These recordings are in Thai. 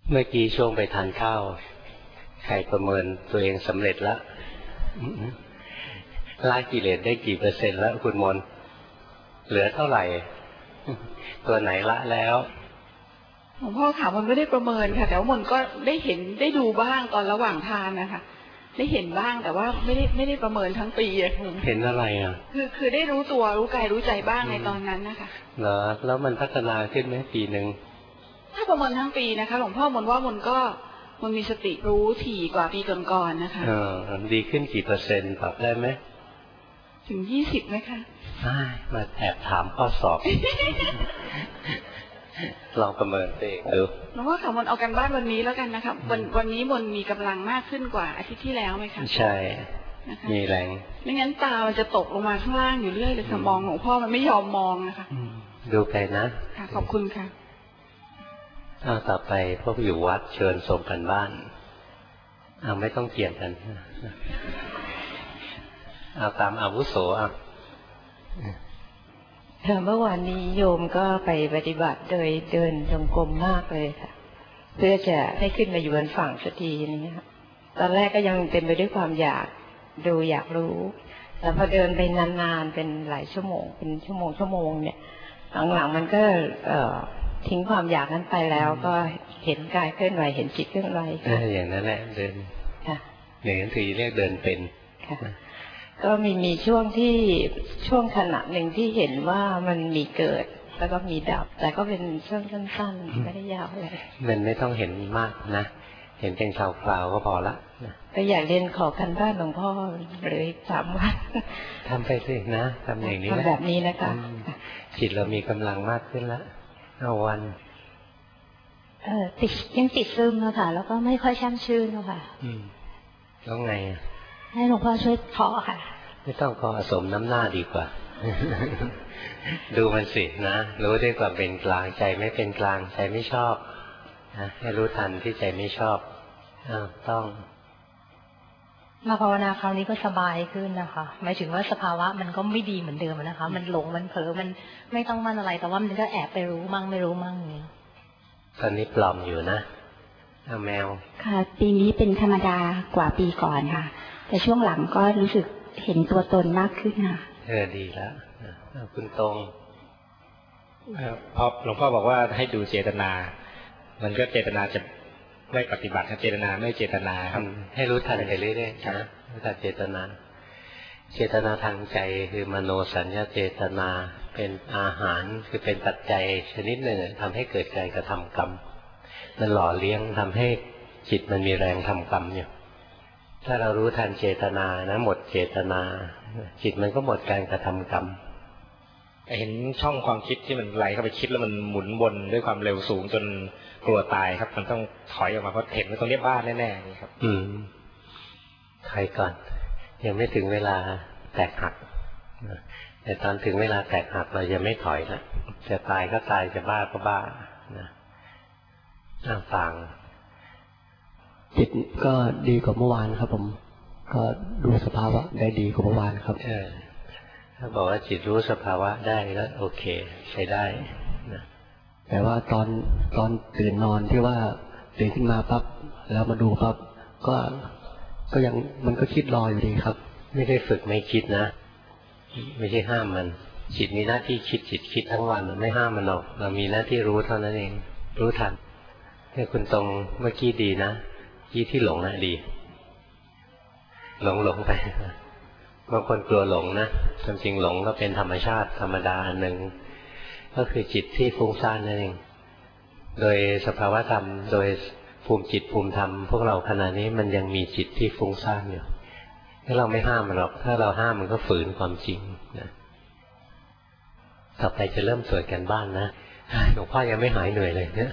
เมื่อกี้ช่วงไปทานข้าวใครประเมินตัวเองสำเร็จแล้วละกิเลสได้กี่เปอร์เซ็นต์แล้วคุณมนเหลือเท่าไหร่ตัวไหนละแล้วหลวงพ่อค่ะมันไม่ได้ประเมินค่ะแต่ว่ามันก็ได้เห็นได้ดูบ้างตอนระหว่างทานนะคะได้เห็นบ้างแต่ว่าไม่ได้ประเมินทั้งปีอะเห็นอะไรอ่ะคือได้รู้ตัวรู้กายรู้ใจบ้างในตอนนั้นนะคะเหรอแล้วมันพัฒนาขึ้นไหมปีหนึ่งถ้าประเมินทั้งปีนะคะหลวงพ่อมันว่ามันมีสติรู้ถี่กว่าปีก่อนๆนะคะดีขึ้นกี่เปอร์เซ็นต์ตอบได้ไหมถึง20ไหมคะมาแอบถามข้อสอบลองประเมินตัวเองดูหลวงพ่อค่ะมันเอากันบ้านวันนี้แล้วกันนะคะวันนี้มันมีกำลังมากขึ้นกว่าอาทิตย์ที่แล้วไหมคะใช่มีแรงไม่งั้นตามันจะตกลงมาข้างล่างอยู่เรื่อยเลยค่ะมองหลวงพ่อมันไม่ยอมมองนะคะดูไปนะค่ะขอบคุณค่ะต่อไปพวกอยู่วัดเชิญส่งกันบ้านไม่ต้องเกี่ยงกันตามอาวุโสเมื่อวานนี้โยมก็ไปปฏิบัติโดยเดินจงกรมมากเลยค่ะเพื่อจะให้ขึ้นมาอยู่บนฝั่งสักทีนี้ค่ะตอนแรกก็ยังเต็มไปด้วยความอยากดูอยากรู้แต่พอเดินไปนานๆเป็นหลายชั่วโมงเป็นชั่วโมงเนี่ยหลังๆมันก็ทิ้งความอยากนั้นไปแล้วก็เห็นกายเคลื่อนไหวเห็นจิตเคลื่อนไหวอย่างนั้นแหละเดินอย่างนั้นคือเรียกเดินเป็นก็มีช่วงขณะหนึ่งที่เห็นว่ามันมีเกิดแล้วก็มีดับแต่ก็เป็นช่วงสั้นๆไม่ได้ยาวเลยมันไม่ต้องเห็นมากนะเห็นเป็นคราวๆก็พอละก็อยากเรียนขอกันบ้านหลวงพ่อเลย3 วันทำไปสินะทำอย่างนี้ทำแบบนี้นะคะจิตเรามีกำลังมากขึ้นละเอาวันยังติดซึมนะคะแล้วก็ไม่ค่อยช่ำชื่นนะคะแล้วไงให้หลวงพ่อช่วยเคาะค่ะไม่ต้องเคาะสมน้ำหน้าดีกว่า ดูมันสินะรู้ด้วยความเป็นกลางใจไม่เป็นกลางใจไม่ชอบนะให้รู้ทันที่ใจไม่ชอบต้องมาภาวนาคราวนี้ก็สบายขึ้นนะคะหมายถึงว่าสภาวะมันก็ไม่ดีเหมือนเดิมนะคะมันหลงมันเผลอมันไม่ต้องมั่นอะไรแต่ว่ามันก็แอบไปรู้มั่งไม่รู้มั่งอย่างนี้ตอนนี้ปลอมอยู่นะแมวค่ะปีนี้เป็นธรรมดากว่าปีก่อนค่ะแต่ช่วงหลังก็รู้สึกเห็นตัวตนมากขึ้นค่ะดีแล้วคุณตรงพอหลวงพ่อบอกว่าให้ดูเจตนามันก็เจตนาจะไม่ปฏิบัติเจตนาไม่เจตนาครับให้รู้ทันไปเรื่อยๆนะรู้ทันเจตนาทางใจคือมโนสัญญาเจตนาเป็นอาหารคือเป็นปัจจัยชนิดหนึ่งทำให้เกิดการกระทำกรรมมันหล่อเลี้ยงทำให้จิตมันมีแรงทำกรรมอยู่ถ้าเรารู้ทันเจตนานะหมดเจตนาจิตมันก็หมดการกระทำกรรมเห็นช่องความคิดที่มันไหลเข้าไปคิดแล้วมันหมุนวนด้วยความเร็วสูงจนกลัวตายครับมันต้องถอยออกมาเพราะเห็นว่าตรงนี้บ้านแน่ๆนี่ครับถอยก่อนยังไม่ถึงเวลาแตกหักแต่ตอนถึงเวลาแตกหักเราจะไม่ถอยละจะตายก็ตายจะบ้าก็บ้านะฟังจิตก็ดีกว่าเมื่อวานครับผมก็ดูสภาวะได้ดีกว่าเมื่อวานครับถ้าบอกว่าจิตรู้สภาวะได้ก็โอเคใช้ได้นะแต่ว่าตอนตื่นนอนที่ว่าตื่นขึ้นมาปั๊บแล้วมาดูปั๊บก็ยังมันก็คิดรออยู่ดีครับไม่ได้ฝึกไม่คิดนะไม่ใช่ห้ามมันจิตมีหน้าที่คิดจิตคิดทั้งวันไม่ห้ามมันหรอกเรามีหน้าที่รู้เท่านั้นเองรู้ทันให้คุณตรงเมื่อกี้ดีนะที่หลงนะดีหลงไปบางคนกลัวหลงนะความจริงหลงก็เป็นธรรมชาติธรรมดาอันหนึ่งก็คือจิตที่ฟุ้งซ่านนั่นเองโดยสภาวะธรรมโดยภูมิจิตภูมิธรรมพวกเราขณะนี้มันยังมีจิตที่ฟุ้งซ่านอยู่ถ้าเราไม่ห้ามมันหรอกถ้าเราห้ามมันก็ฝืนความจริงนะต่อไปจะเริ่มสวดกันบ้านนะหลวงพ่อยังไม่หายเหนื่อยเลยเนี่ย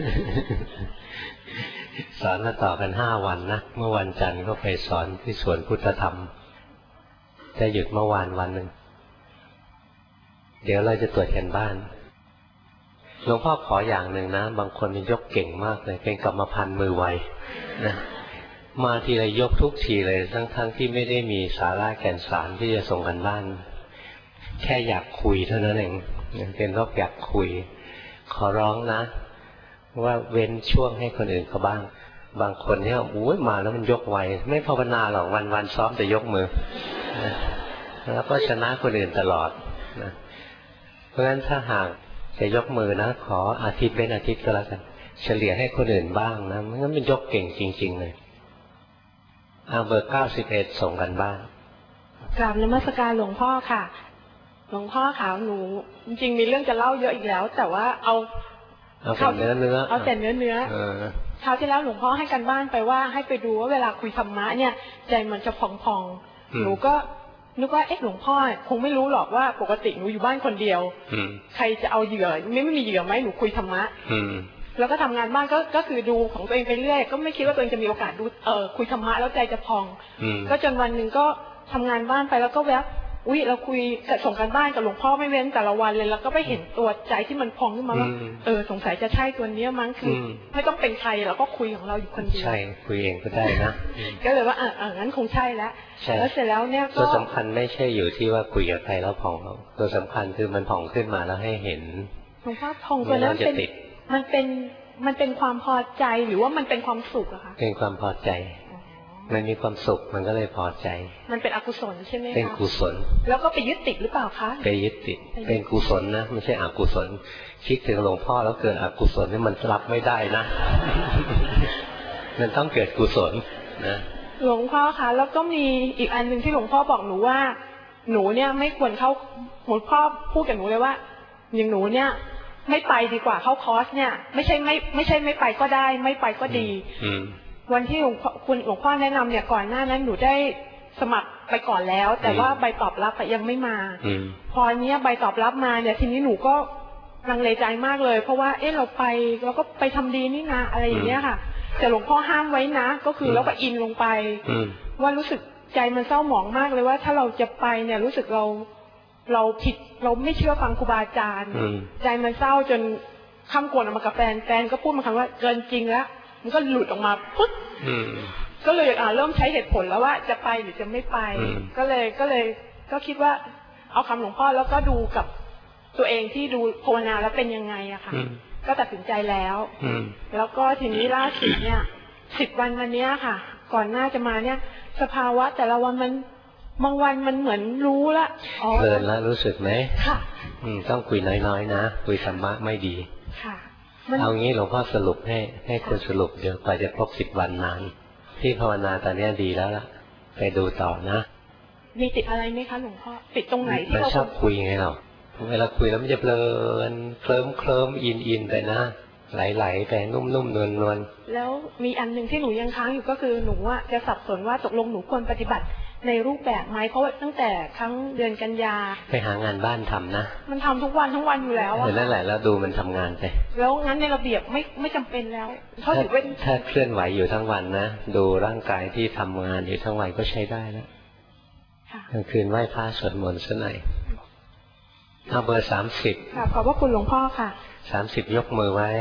สอนมาต่อกัน5 วันนะเมื่อวันจันทร์ก็ไปสอนที่สวนพุทธธรรมจะหยุดเมื่อวานวันหนึ่งเดี๋ยวเราจะตรวจกันบ้านหลวงพ่อขออย่างหนึ่งนะบางคนมันยกเก่งมากเลยเป็นกรรมพันธุ์มือไวนะมาทีไรยกทุกทีเลยทั้งที่ไม่ได้มีสาระแก่นสารที่จะส่งกันบ้านแค่อยากคุยเท่านั้นเองเป็นโรคอยากคุยขอร้องนะว่าเว้นช่วงให้คนอื่นเขาบ้างบางคนเนี่ยโอ้ยมาแล้วมันยกไวไม่ภาวนาหรอกวันซ้อมแต่ยกมือแล้วก็ชนะคนอื่นตลอดนะเพราะฉะนั้นถ้าหากจะยกมือนะขออาทิตย์เป็นอาทิตย์ก็แล้วกันเฉลี่ยให้คนอื่นบ้างนะงั้นมันยกเก่งจริงๆเลยเบอร์91ส่งกันบ้างกราบนมัสการหลวงพ่อค่ะหลวงพ่อค่ะหนูจริงๆมีเรื่องจะเล่าเยอะอีกแล้วแต่ว่าเอาแต่เนื้อเอาแต่เนื้อคราวที่แล้วหลวงพ่อให้กันบ้านไปว่าให้ไปดูว่าเวลาคุยธรรมะเนี่ยใจมันจะพองๆหนูก็นึกว่าหลวงพ่อคงไม่รู้หรอกว่าปกติหนูอยู่บ้านคนเดียวใครจะเอาเหยื่อไม่มีเหยื่อไหมหนูคุยธรรมะแล้วก็ทำงานบ้านก็คือดูของตัวเองไปเรื่อยก็ไม่คิดว่าตัวเองจะมีโอกาสดูคุยธรรมะแล้วใจจะพองก็จนวันหนึ่งก็ทำงานบ้านไปแล้วก็แวบเราคุยส่งกันบ้านกับหลวงพ่อไม่เว้นแต่ละวันเลยแล้วก็ไปเห็นตัวใจที่มันพองขึ้นมาว่าสงสัยจะใช่ตัวนี้มั้งคือไม่ต้องเป็นใครเราก็คุยของเราอยู่คนเดียวใช่คุยเองก็ได้นะก็เลยว่างั้นคงใช่แล้วแล้วเสร็จแล้วเนี่ยก็ตัวสำคัญไม่ใช่อยู่ที่ว่าคุยกับใครแล้วพองตัวสำคัญคือมันพองขึ้นมาแล้วให้เห็นหลวงพ่อพองตัวนั้นมันเป็นความพอใจหรือว่ามันเป็นความสุขอะคะเป็นความพอใจมันมีความสุขมันก็เลยพอใจมันเป็นอกุศลใช่ไหมคะเป็นกุศลแล้วก็ไปยึดติดหรือเปล่าคะไปยึดติดเป็นกุศลนะไม่ใช่อกุศลคิดถึงหลวงพ่อแล้วเกิดอกุศลนี่มันรับไม่ได้นะ มันต้องเกิดกุศลนะหลวงพ่อคะแล้วก็มีอีกอันหนึ่งที่หลวงพ่อบอกหนูว่าหนูเนี่ยไม่ควรเข้าหลวงพ่อพูดกับหนูเลยว่าอย่างหนูเนี่ยไม่ไปดีกว่าเข้าคอร์สเนี่ยไม่ใช่ไม่ไปก็ได้ไม่ไปก็ดีวันที่หลวงพ่อแนะนำเนี่ยก่อนหน้านั้นหนูได้สมัครไปก่อนแล้วแต่ว่าใบตอบรับยังไม่มาพอเนี้ยใบตอบรับมาเนี่ยทีนี้หนูก็ลังเลใจมากเลยเพราะว่าเราก็ไปทำดีนี่นะอะไรอย่างเงี้ยค่ะแต่หลวงพ่อห้ามไว้นะก็คือแล้วก็อินลงไปว่ารู้สึกใจมันเศร้าหมองมากเลยว่าถ้าเราจะไปเนี่ยรู้สึกเราผิดเราไม่เชื่อฟังครูบาอาจารย์ใจมันเศร้าจนข้ามกวนออกมากับแฟนก็พูดมาคำว่าเกินจริงแล้วมันก็หลุดออกมาปุ๊บก็เลยเริ่มใช้เหตุผลแล้วว่าจะไปหรือจะไม่ไปก็เลยคิดว่าเอาคำหลวงพ่อแล้วก็ดูกับตัวเองที่ดูภาวนาแล้วเป็นยังไงอะค่ะก็ตัดสินใจแล้วแล้วก็ทีนี้ล่าสุดเนี่ย10 วันวันนี้ค่ะก่อนหน้าจะมาเนี่ยสภาวะแต่ละวันมันบางวันมันเหมือนรู้ละเพลินแล้วรู้สึกไหมค่ะต้องคุยน้อยๆนะคุยธรรมะไม่ดีค่ะเอางี้หลวงพ่อสรุปให้คุณสรุปเดี๋ยวกว่าจะครบ10 วันนานที่ภาวนาตอนนี้ดีแล้วล่ะไปดูต่อนะมีติดอะไรไหมคะหลวงพ่อติดตรงไหนที่เราชอบคุยไงเราเวลาคุยแล้วมันจะเพลินเคลิ้มอินไปนะไหลไปนุ่มนวลแล้วมีอันหนึ่งที่หนูยังค้างอยู่ก็คือหนูจะสับสนว่าตกลงหนูควรปฏิบัติในรูปแบบไหมเพราะว่าตั้งแต่ครั้งเดือนกันยาไปหางานบ้านทำนะมันทำทุกวันทั้งวันอยู่แล้วอะนั่นแหละแล้วดูมันทำงานไปแล้วงั้นในระเบียบไม่จำเป็นแล้วถ้าเคลื่อนไหวอยู่ทั้งวันนะดูร่างกายที่ทำงานอยู่ทั้งวันก็ใช้ได้แล้วกลางคืนไหว้พระสวดมนต์ซะหน่อยเอาเบอร์30 ค่ะขอบพระคุณหลวงพ่อค่ะ 30ยกมือไว้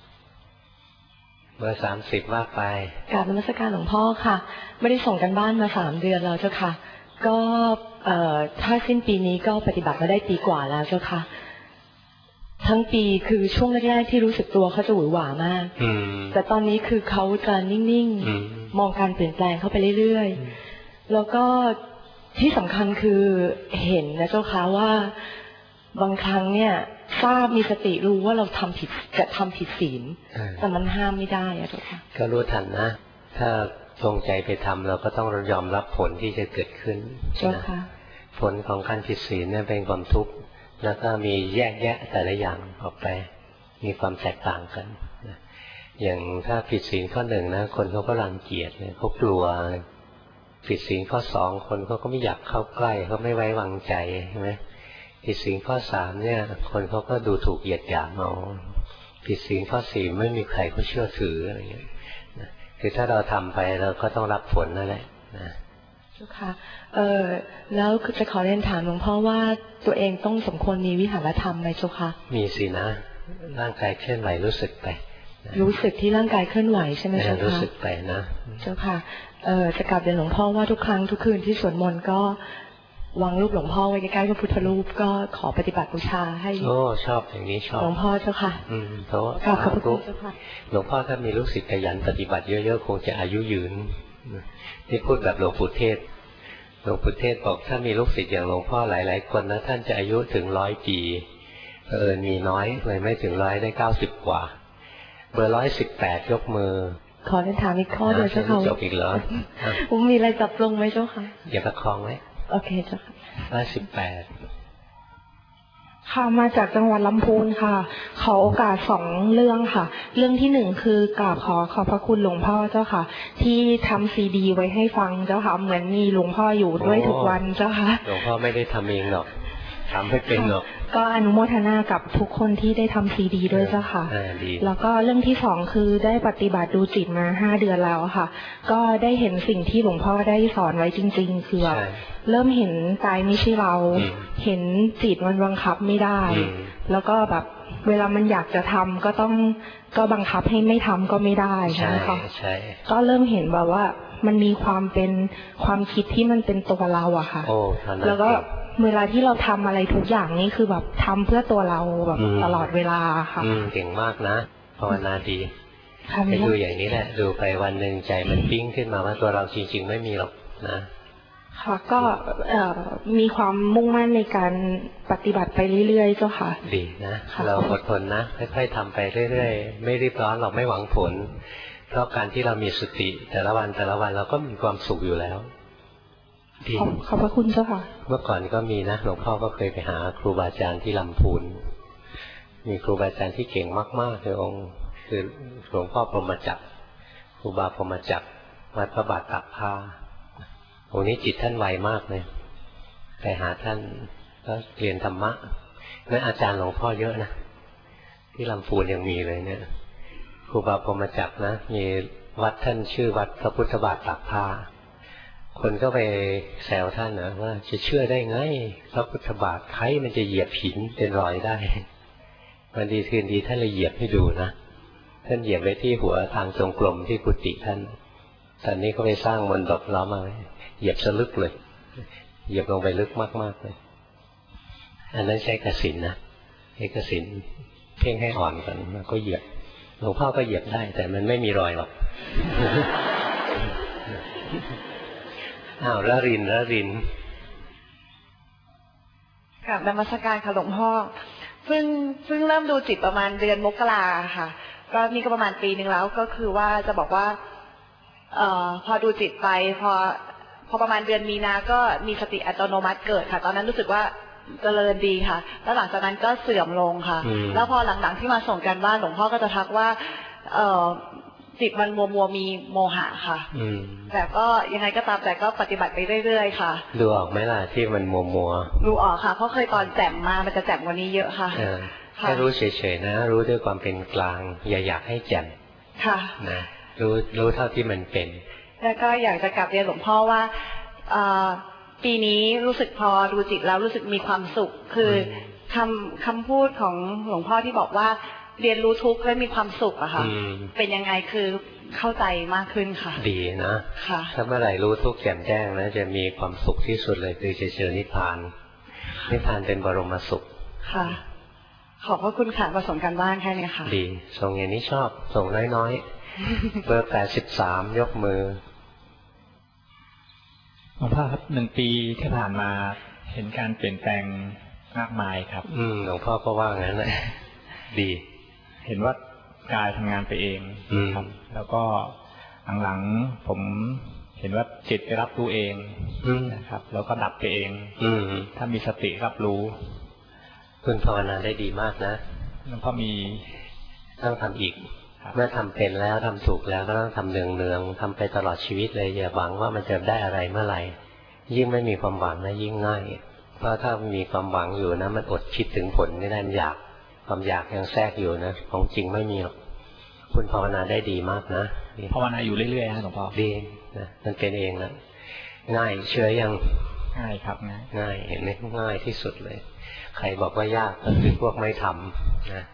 เบอร์30ว่าไปกราบนมัสการหลวงพ่อค่ะไม่ได้ส่งกันบ้านมา3 เดือนแล้วเจ้าค่ะก็ถ้าสิ้นปีนี้ก็ปฏิบัติมาได้ปีกว่าแล้วเจ้าค่ะทั้งปีคือช่วงแรกๆที่รู้สึกตัวเขาจะหวือหวามากแต่ตอนนี้คือเขาจะนิ่งๆมองการเปลี่ยนแปลงเข้าไปเรื่อยๆแล้วก็ที่สำคัญคือเห็นนะเจ้าค่ะว่าบางครั้งเนี่ยทราบมีสติรู้ว่าเราทำผิดศีลแต่มันห้ามไม่ได้อะเจ้าค่ะก็รู้ทันนะถ้าจงใจไปทำเราก็ต้องยอมรับผลที่จะเกิดขึ้นเจ้าค่ะผลของการผิดศีลเนี่ยเป็นความทุกข์แล้วก็มีแยกแยะแต่ละอย่างออกไปมีความแตกต่างกันอย่างถ้าผิดศีลข้อ 1นะคนเขาก็รังเกียจเขากลัวผิดศีลข้อ 2คนเขาก็ไม่อยากเข้าใกล้เขาไม่ไว้วางใจใช่ไหมผิดศีลข้อ 3เนี่ยคนเขาก็ดูถูกเหยียดหยามเอาผิดศีลข้อ 4ไม่มีใครเขาเชื่อถืออะไรเงี้ยคือถ้าเราทำไปเราก็ต้องรับผลนั่นแหละนะค่ะแล้วจะขอเรียนถามหลวงพ่อว่าตัวเองต้องสมควรมีวิหารธรรมไหมเจ้าคะมีสินะร่างกายเคลื่อนไหวรู้สึกไปรู้สึกที่ร่างกายเคลื่อนไหวใช่ไหมเจ้าคะรู้สึกไปนะเจ้าค่ะจะกลับเรียนหลวงพ่อว่าทุกครั้งทุกคืนที่สวดมนต์ก็วางรูปหลวงพ่อไว้ใกล้ๆพระพุทธรูปก็ขอปฏิบัติบูชาให้โอ้ชอบอย่างนี้ชอบหลวงพ่อเจ้าค่ะเพราะขอบพระคุณเจ้าค่ะหลวงพ่อถ้ามีลูกศิษย์ขยันปฏิบัติเยอะๆคงจะอายุยืนที่พูดแบบหลวงปู่เทศหลวงปู่เทศบอกถ้ามีลูกศิษย์อย่างหลวงพ่อหลายๆคนนะท่านจะอายุถึง100 ปีมีน้อยเลยไม่ถึง100ได้90 กว่าเบอร์118ยกมือขอเรียนถามอีกข้อเดียวเจ้าค่ะจบอีกเหรอผมมีอะไรจับลงไหมเจ้าค่ะอย่าประคองไว้โอเคเจ้าค่ะ 118 ค่ะมาจากจังหวัดลำพูนค่ะขอโอกาส2 เรื่องค่ะเรื่องที่1คือกราบขอบพระคุณหลวงพ่อเจ้าค่ะที่ทำซีดีไว้ให้ฟังเจ้าค่ะเหมือนมีหลวงพ่ออยู่ด้วยทุกวันเจ้าค่ะหลวงพ่อไม่ได้ทำเองหรอกทำให้เป็นหรอกก็อนุโมทนากับทุกคนที่ได้ทำซีดีด้วยเจ้าค่ะแล้วก็เรื่องที่2คือได้ปฏิบัติดูจิตมา5 เดือนแล้วค่ะก็ได้เห็นสิ่งที่หลวงพ่อได้สอนไว้จริงๆคือแบบเริ่มเห็นกายไม่ใช่เราเห็นจิตมันบังคับไม่ได้แล้วก็แบบเวลามันอยากจะทำก็บังคับให้ไม่ทำก็ไม่ได้ใช่ไหมคะก็เริ่มเห็นแบบว่ามันมีความเป็นความคิดที่มันเป็นตัวเราอะค่ะแล้วก็เวลาที่เราทำอะไรทุกอย่างนี่คือแบบทำเพื่อตัวเราแบบตลอดเวลาค่ะเก่งมากนะภาวนาดีไปดูอย่างนี้แหละดูไปวันหนึ่งใจมันปิ้งขึ้นมาว่าตัวเราจริงๆไม่มีหรอกนะค่ะก็มีความมุ่งมั่นในการปฏิบัติไปเรื่อยๆเจ้าค่ะดีนะเราอดทนนะค่อยๆทำไปเรื่อยๆไม่รีบร้อนเราไม่หวังผลเพราะการที่เรามีสติแต่ละวันเราก็มีความสุขอยู่แล้วขอบพระคุณเจ้าค่ะเมื่อก่อนก็มีนะหลวงพ่อก็เคยไปหาครูบาอาจารย์ที่ลำพูนมีครูบาอาจารย์ที่เก่งมากๆเลยองค์คือหลวงพ่อพรหมจักรครูบาพรหมจักรวัดพระบาทตากผ้าองค์นี้จิตท่านไวมากเลยไปหาท่านก็เรียนธรรมะนั่นอาจารย์หลวงพ่อเยอะนะที่ลำพูนยังมีเลยเนี่ยครูบาพรหมจักรนะมีวัดท่านชื่อวัดพระพุทธบาทตากผ้าคนก็ไปแซวท่านนะว่าจะเชื่อได้ไงพระพุทธบาทใครมันจะเหยียบหินเป็นรอยได้วันดีคืนดีท่านเลยเหยียบให้ดูนะท่านเหยียบไว้ที่หัวทางจงกรมที่กุฏิท่านตอนนี้ก็ไปสร้างมณฑปล้อมมาเหยียบสลึกเลยเหยียบลงไปลึกมากๆเลยอันนั้นใช้กสิณนะใช้กสิณเพ่งให้อ่อนก่อนแล้วก็เหยียบหลวงพ่อก็เหยียบได้แต่มันไม่มีรอยหรอกอ้าวละรินค่ะนมัสการค่ะหลวงพ่อเพิ่งเริ่มดูจิตประมาณเดือนมกราค่ะก็นี่ก็ประมาณปีนึงแล้วก็คือว่าจะบอกว่าพอดูจิตไปพอประมาณเดือนมีนาก็มีสติอัตโนมัติเกิดค่ะตอนนั้นรู้สึกว่าเจริญดีค่ะแล้วหลังจากนั้นก็เสื่อมลงค่ะแล้วพอหลังๆที่มาส่งกันบ้านหลวงพ่อก็จะทักว่าจิตมันมัวมีโมหะค่ะแต่ก็ยังไงก็ตามแต่ก็ปฏิบัติไปเรื่อยๆค่ะดูออกไหมล่ะที่มันมัวดูออกค่ะเพราะเคยตอนแจ่มมามันจะแจ่มกว่านี้เยอะค่ะแค่รู้เฉยๆนะรู้ด้วยความเป็นกลางอย่าอยากให้แจ่มค่ะนะรู้เท่าที่มันเป็นแล้วก็อยากจะกลับเรียนหลวงพ่อว่าปีนี้รู้สึกพอดูจิตแล้วรู้สึกมีความสุขคือคำพูดของหลวงพ่อที่บอกว่าเรียนรู้ทุกข์และมีความสุขอะค่ะเป็นยังไงคือเข้าใจมากขึ้นค่ะดีนะถ้าเมื่อไหร่รู้ทุกข์แจ่มแจ้งนะจะมีความสุขที่สุดเลยคือจะเจอนิพพานเป็นบรมสุขค่ะขอบพระคุณค่ะประสงค์การบ้านแค่นี้ค่ะดีส่งอย่างนี้ชอบส่งน้อยๆเบอร์83ยกมือหลวงพ่อครับ1 ปีที่ผ่านมาเห็นการเปลี่ยนแปลงมากมายครับหลวงพ่อก็ว่างั้นแหละดีเห็นว่ากายทำงานไปเองครับแล้วก็หลังๆผมเห็นว่าจิตไปรับรู้เองนะครับแล้วก็ดับไปเองถ้ามีสติรับรู้คุณภาวนาได้ดีมากนะหลวงพ่อมีต้องทำอีกเมื่อทำเป็นแล้วทำถูกแล้วก็ต้องทำเนืองๆทำไปตลอดชีวิตเลยอย่าหวังว่ามันจะได้อะไรเมื่อไหร่ยิ่งไม่มีความหวังนะยิ่งง่ายเพราะถ้ามีความหวังอยู่นะมันอดคิดถึงผลไม่ได้อยากความอยากยังแทรกอยู่นะของจริงไม่มีหรอกคุณภาวนาได้ดีมากนะภาวนาอยู่เรื่อยๆนะหลวงพ่อดีนะมันเป็นเองนะง่ายเชื่อยังง่ายครับง่ายเห็นไหมง่ายที่สุดเลยใครบอกว่ายากก็คือพวกไม่ทำนะ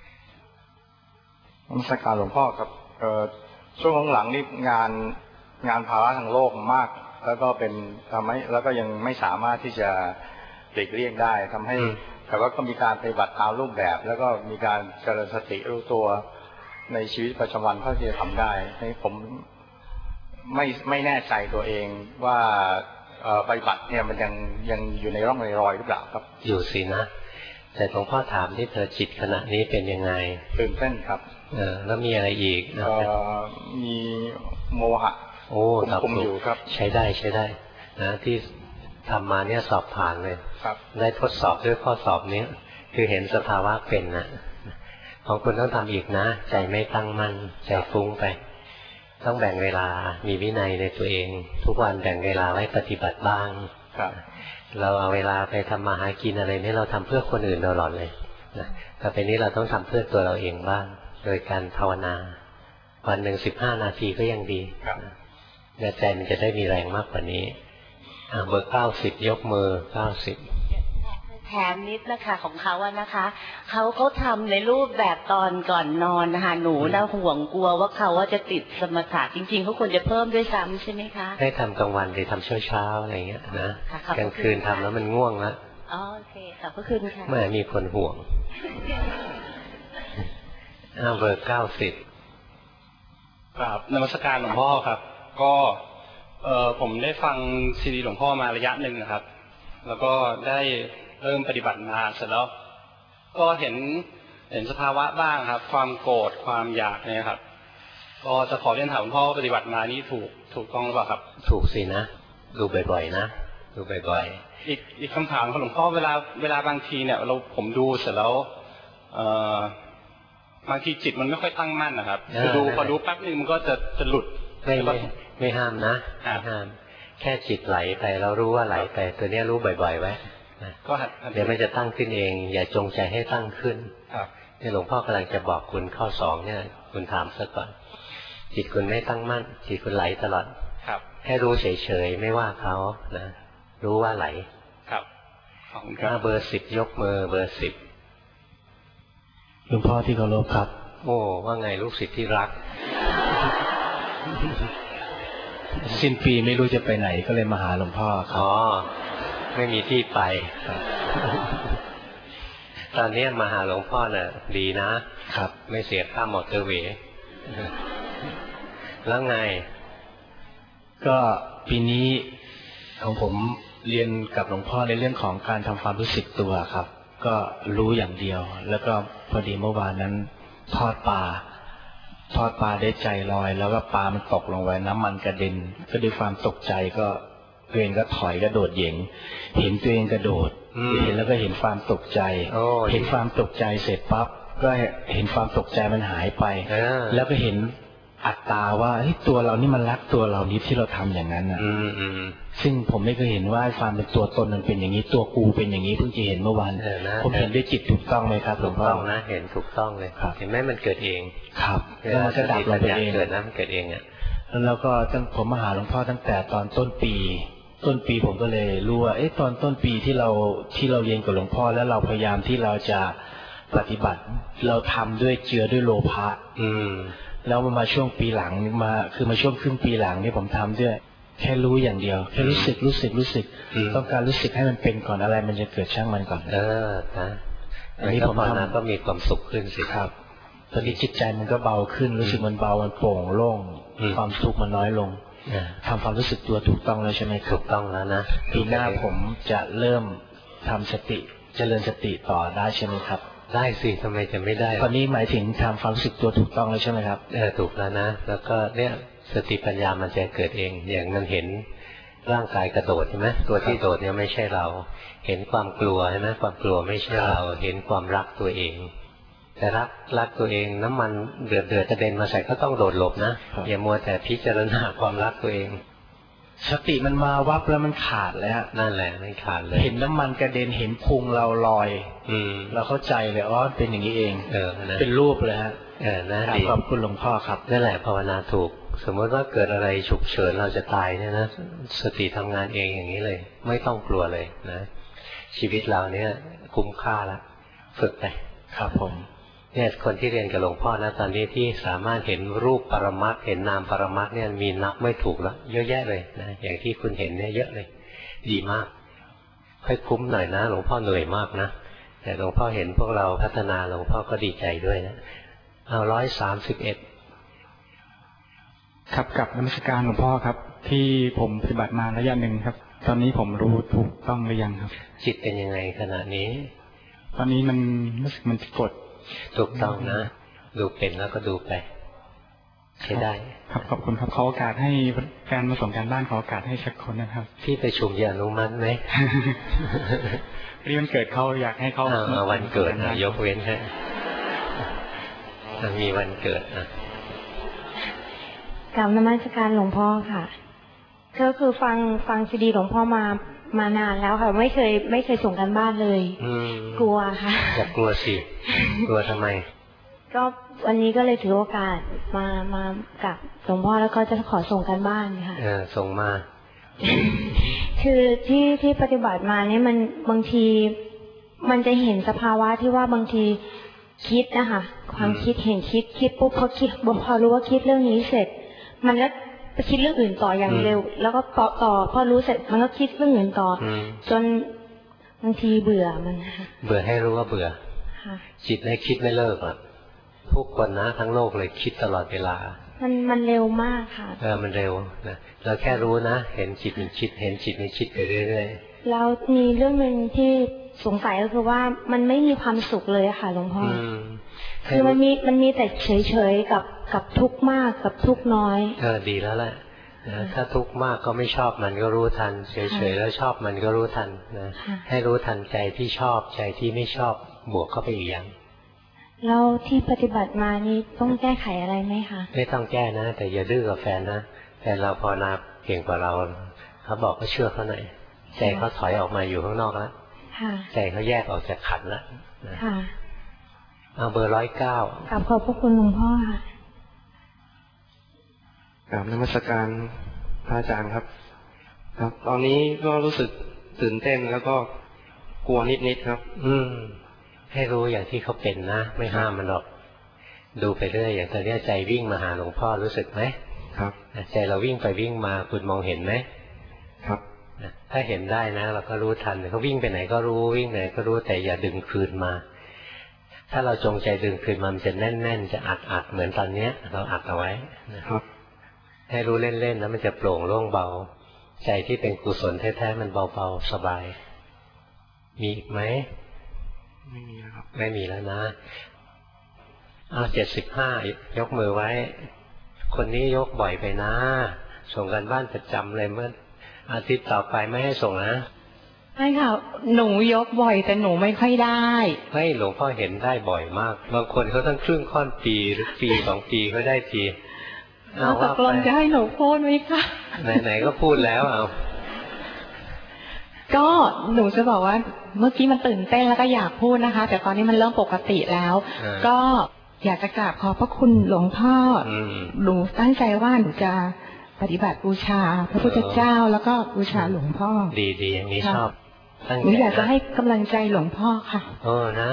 นมัสการหลวงพ่อครับช่วงหลังๆนี่งานภาระทางโลกมากแล้วก็เป็นทำให้แล้วก็ยังไม่สามารถที่จะหลีกเลี่ยงได้ทำให้แต่ว่าก็มีการปฏิบัติตามรูปแบบแล้วก็มีการเจริญสติรู้ตัวในชีวิตประจำวันเท่าที่จะทำได้ให้ผมไม่แน่ใจตัวเองว่าปฏิบัติเนี่ยมันยังอยู่ในร่องรอยหรือเปล่าครับอยู่สินะแต่หลวงพ่อถามที่เธอจิตขณะนี้เป็นยังไงตื่นเต้นครับแล้วมีอะไรอีกมีโมหะคุมอยู่ครับใช้ได้นะที่ทำมาเนี่ยสอบผ่านเลยได้ทดสอบด้วยข้อสอบนี้คือเห็นสภาวะเป็นนะของคุณต้องทำอีกนะใจไม่ตั้งมั่นใจฟุ้งไปต้องแบ่งเวลามีวินัยในตัวเองทุกวันแบ่งเวลาไว้ปฏิบัติบ้างเราเอาเวลาไปทำมาหากินอะไรนี่เราทำเพื่อคนอื่นตลอดเลยนะแต่เป็นนี้เราต้องทำเพื่อตัวเราเองบ้างโดยการภาวนาวันหนึ่ง15 นาทีก็ยังดีใจมันจะได้มีแรงมากกว่านี้เบอร์90ยกมือ90 แถมนิดนะคะของเขาว่านะคะเขาทำในรูปแบบตอนก่อนนอนนะคะหนูน่าห่วงกลัวว่าเขาว่าจะติดสมถะจริงๆเขาควรจะเพิ่มด้วยซ้ำใช่ไหมคะให้ทำกลางวันหรือทำเช้าอะไรเงี้ยนะกลางคืนทำแล้วมันง่วงแล้วโอเคขอบพระคุณค่ะไม่มีคนห่วงเบอร์90 ครับนมัสการหลวงพ่อครับก็ผมได้ฟังซีดีหลวงพ่อมาระยะหนึ่งนะครับแล้วก็ได้เริ่มปฏิบัติมาเสร็จแล้วก็เห็นสภาวะบ้างครับความโกรธความอยากเนี่ยครับก็จะขอเรียนถามหลวงพ่อปฏิบัติมานี่ถูกต้องหรือเปล่าครับถูกสินะดูบ่อยๆนะดูบ่อยๆอีกคำถามของหลวงพ่อเวลาบางทีเนี่ยผมดูเสร็จแล้วบางทีจิตมันไม่ค่อยตั้งมั่นนะครับพอดูแป๊บนึงมันก็จะหลุดไม่ห้ามนะไม่ห้ามแค่จิตไหลไปเรารู้ว่าไหลไปตัวนี้รู้บ่อยๆไว้เดี๋ยวมันจะตั้งขึ้นเองอย่าจงใจให้ตั้งขึ้นนี่หลวงพ่อกำลังจะบอกคุณข้อ2เนี่ยคุณถามซะก่อนจิตคุณไม่ตั้งมั่นจิตคุณไหลตลอดให้รู้เฉยๆไม่ว่าเขานะรู้ว่าไหลครับเบอร์10ยกมือเบอร์10 หลวงพ่อที่เคารพครับโอ้ว่าไงลูกศิษย์ที่รักสิ้นปีไม่รู้จะไปไหนก็เลยมาหาหลวงพ่อครับไม่มีที่ไปตอนนี้มาหาหลวงพ่อน่ะดีนะครับไม่เสียค่ามอเตอร์เวย์แล้วไงก็ปีนี้ของผมเรียนกับหลวงพ่อในเรื่องของการทำความรู้สึกตัวครับก็รู้อย่างเดียวแล้วก็พอดีเมื่อวานนั้นทอดปลาได้ใจลอยแล้วก็ปลามันตกลงไปน้ำมันกระเด็นก็ด้วยความตกใจก็ตัวเองก็ถอยกระโดดเหย่งเห็นตัวเองกระโดดเห็นแล้วก็เห็นความตกใจเห็นความตกใจเสร็จปั๊บก็เห็นความตกใจมันหายไปแล้วก็เห็นอัตตาว่าตัวเรานี่มันรักตัวเรานี้ที่เราทำอย่างนั้นนะซึ่งผมไม่เคยเห็นว่าความเป็นตัวตนมันเป็นอย่างนี้ตัวกูเป็นอย่างนี้เพิ่งจะเห็นเมื่อวานผมเห็นด้วยจิตถูกต้องไหมครับหลวงพ่อถูกต้องนะเห็นถูกต้องเลยเห็นไหมมันเกิดเองครับแล้วมันก็ดับลงไปเองเกิดนะมันเกิดเองอ่ะแล้วก็ผมมาหาหลวงพ่อตั้งแต่ตอนต้นปีผมก็เลยรู้ว่าตอนต้นปีที่เราเรียนกับหลวงพ่อแล้วเราพยายามที่เราจะปฏิบัติเราทำด้วยเจือด้วยโลภะแล้วมาช่วงปีหลังมาช่วงครึ่งปีหลังนี่ผมทำด้วยแค่รู้อย่างเดียวแค่รู้สึกต้องการรู้สึกให้มันเป็นก่อนอะไรมันจะเกิดช่างมันก่อนนะอันนี้ผมทำก็มีความสุขขึ้นสิครับตอนนี้จิตใจมันก็เบาขึ้นรู้สึกมันเบามันโปร่งโล่งความทุกข์มันน้อยลงทำความรู้สึกตัวถูกต้องแล้วใช่ไหมถูกต้องแล้วนะปีหน้าผมจะเริ่มทำสติเจริญสติต่อได้ใช่ไหมครับได้สิทำไมจะไม่ได้ตอนนี้หมายถึงทำความรู้สึกตัวถูกต้องแล้วใช่ไหมครับถูกแล้วนะแล้วก็เนี่ยสติปัญญามันจะเกิดเองอย่างมันเห็นร่างกายกระโดดใช่ไหมตัวที่โดดเนี่ยไม่ใช่เราเห็นความกลัวใช่ไหมความกลัวไม่ใช่เราเห็นความรักตัวเองแต่รักตัวเองน้ำมันเดือดกระเด็นมาใส่ก็ต้องโดดหลบนะอย่ามัวแต่พิจารณาความรักตัวเองสติมันมาวับแล้วมันขาดเลยฮะนั่นแหละมันขาดเลยเห็นน้ำมันกระเด็นเห็นพุงเราลอยเราเข้าใจเลยเป็นอย่างนี้เองเป็นรูปเลยฮะนะขอบคุณหลวงพ่อครับนั่นแหละภาวนาถูกสมมติว่าเกิดอะไรฉุกเฉินเราจะตายเนี่ยนะสติทำงานเองอย่างนี้เลยไม่ต้องกลัวเลยนะชีวิตเราเนี่ยคุ้มค่าแล้วฝึกไปครับผมเนี่ยคนที่เรียนกับหลวงพ่อนะตอนนี้ที่สามารถเห็นรูปปรมัตถ์เห็นนามปรมัตถ์เนี่ยมีนับไม่ถูกแล้วเยอะแยะเลยนะอย่างที่คุณเห็นเนี่ยเยอะเลยดีมากค่อยคุ้มหน่อยนะหลวงพ่อเหนื่อยมากนะแต่หลวงพ่อเห็นพวกเราพัฒนาหลวงพ่อก็ดีใจด้วยนะเอา131 ครับกับนมัสการหลวงพ่อครับที่ผมปฏิบัติมาระยะหนึ่งครับตอนนี้ผมรู้ถูกต้องหรือยังครับจิตเป็นยังไงขณะนี้ตอนนี้มันรู้สึกมันกดถูกต้องนะดูเป็นแล้วก็ดูไปใช้ได้ครับขอบคุณครับขอโอกาสให้การมาส่งการบ้านขอโอกาสให้สักคนนะครับที่ประชุมอย่าอนุมัติไหมนี่มันเกิดเขาอยากให้เขาวันเกิดยกเว้นให้มีวันเกิดกราบนมัสการหลวงพ่อค่ะก็คือฟังซีดีหลวงพ่อมานานแล้วค่ะไม่เคยส่งกันบ้านเลยกลัวค่ะอย่ากลัวสิกลัวทำไมก็วันนี้ก็เลยถือโอกาสมากับหลวงพ่อแล้วก็จะขอส่งกันบ้านค่ะส่งมาคือที่ปฏิบัติมาเนี่ยมันบางทีมันจะเห็นสภาวะที่ว่าบางทีคิดนะคะความคิดเห็นคิดปุ๊บพอรู้ว่าคิดเรื่องนี้เสร็จมันก็ไปคิดเรื่องอื่นต่ออย่างเร็วแล้วก็ต่อพอรู้เสร็จมันก็คิดเรื่องอื่นต่อจนบางทีเบื่อมันเบื่อให้รู้ว่าเบื่อจิตเนี่ยคิดไม่เลิกอ่ะทุกคนนะทั้งโลกเลยคิดตลอดเวลามันเร็วมากค่ะมันเร็วนะเราแค่รู้นะเห็นจิตมันคิดเห็นจิตมันคิดไปเรื่อยๆแล้วมีเรื่องนึงที่สงสัยก็คือว่ามันไม่มีความสุขเลยค่ะหลวงพ่อคือมันมีแต่เฉยๆกับทุกข์มากกับทุกข์น้อยดีแล้วแหละถ้าทุกข์มากก็ไม่ชอบมันก็รู้ทันเฉยๆแล้วชอบมันก็รู้ทันนะให้รู้ทันใจที่ชอบใจที่ไม่ชอบบวกเข้าไปอีกอย่างแล้วที่ปฏิบัติมานี่ต้องแก้ไขอะไรไหมคะไม่ต้องแก้นะแต่อย่าดื้อกับแฟนนะแฟนเราพอนาเก่งกว่าเราเขาบอกก็เชื่อเขาหน่อยใจเขาถอยออกมาอยู่ข้างนอกแล้วใจเขาแยกออกจากขันแล้วเอาเบอร์109 กราบขอบพระคุณหลวงพ่อค่ะกราบนมัสการพระอาจารย์ครับครับตอนนี้ก็รู้สึกตื่นเต้นแล้วก็กลัวนิดครับให้รู้อย่างที่เขาเป็นนะไม่ห้ามมันหรอกดูไปเรื่อยอย่างตอนนี้ใจวิ่งมาหาหลวงพ่อรู้สึกไหมครับใจเราวิ่งไปวิ่งมาคุณมองเห็นไหมครับถ้าเห็นได้นะเราก็รู้ทันเขาวิ่งไปไหนก็รู้วิ่งไหนก็รู้แต่อย่าดึงคืนมาถ้าเราจงใจดึงคืนมันจะแน่นๆจะอัดเหมือนตอนนี้เราอัดเอาไว้นะครับให้รู้เล่นๆแล้วมันจะโปร่งโล่งเบาใจที่เป็นกุศลแท้ๆมันเบาๆสบายมีอีกไหมไม่มีแล้วครับไม่มีแล้วนะเอา75ยกมือไว้คนนี้ยกบ่อยไปนะส่งกันบ้านประจำเลยเมื่ออาทิตย์ต่อไปไม่ให้ส่งนะใช่ค่ะหนูยกบ่อยแต่หนูไม่ค่อยได้ไม่หลวงพ่อเห็นได้บ่อยมากบางคนเขาตั้งครึ่งค่อนปีหรือปี2 ปีเขาได้ทีตกลงจะให้หนูพูดไหมคะไหนๆก็พูดแล้วเอาก็หนูจะบอกว่าเมื่อกี้มันตื่นเต้นแล้วก็อยากพูดนะคะแต่ตอนนี้มันเริ่มปกติแล้วก็อยากจะกราบขอบพระคุณหลวงพ่อหนูตั้งใจว่าหนูจะปฏิบัติบูชาพระพุทธเจ้าแล้วก็บูชาหลวงพ่อดีอย่างนี้ชอบหนูอยากจะให้กำลังใจหลวงพ่อค่ะโอ้นะ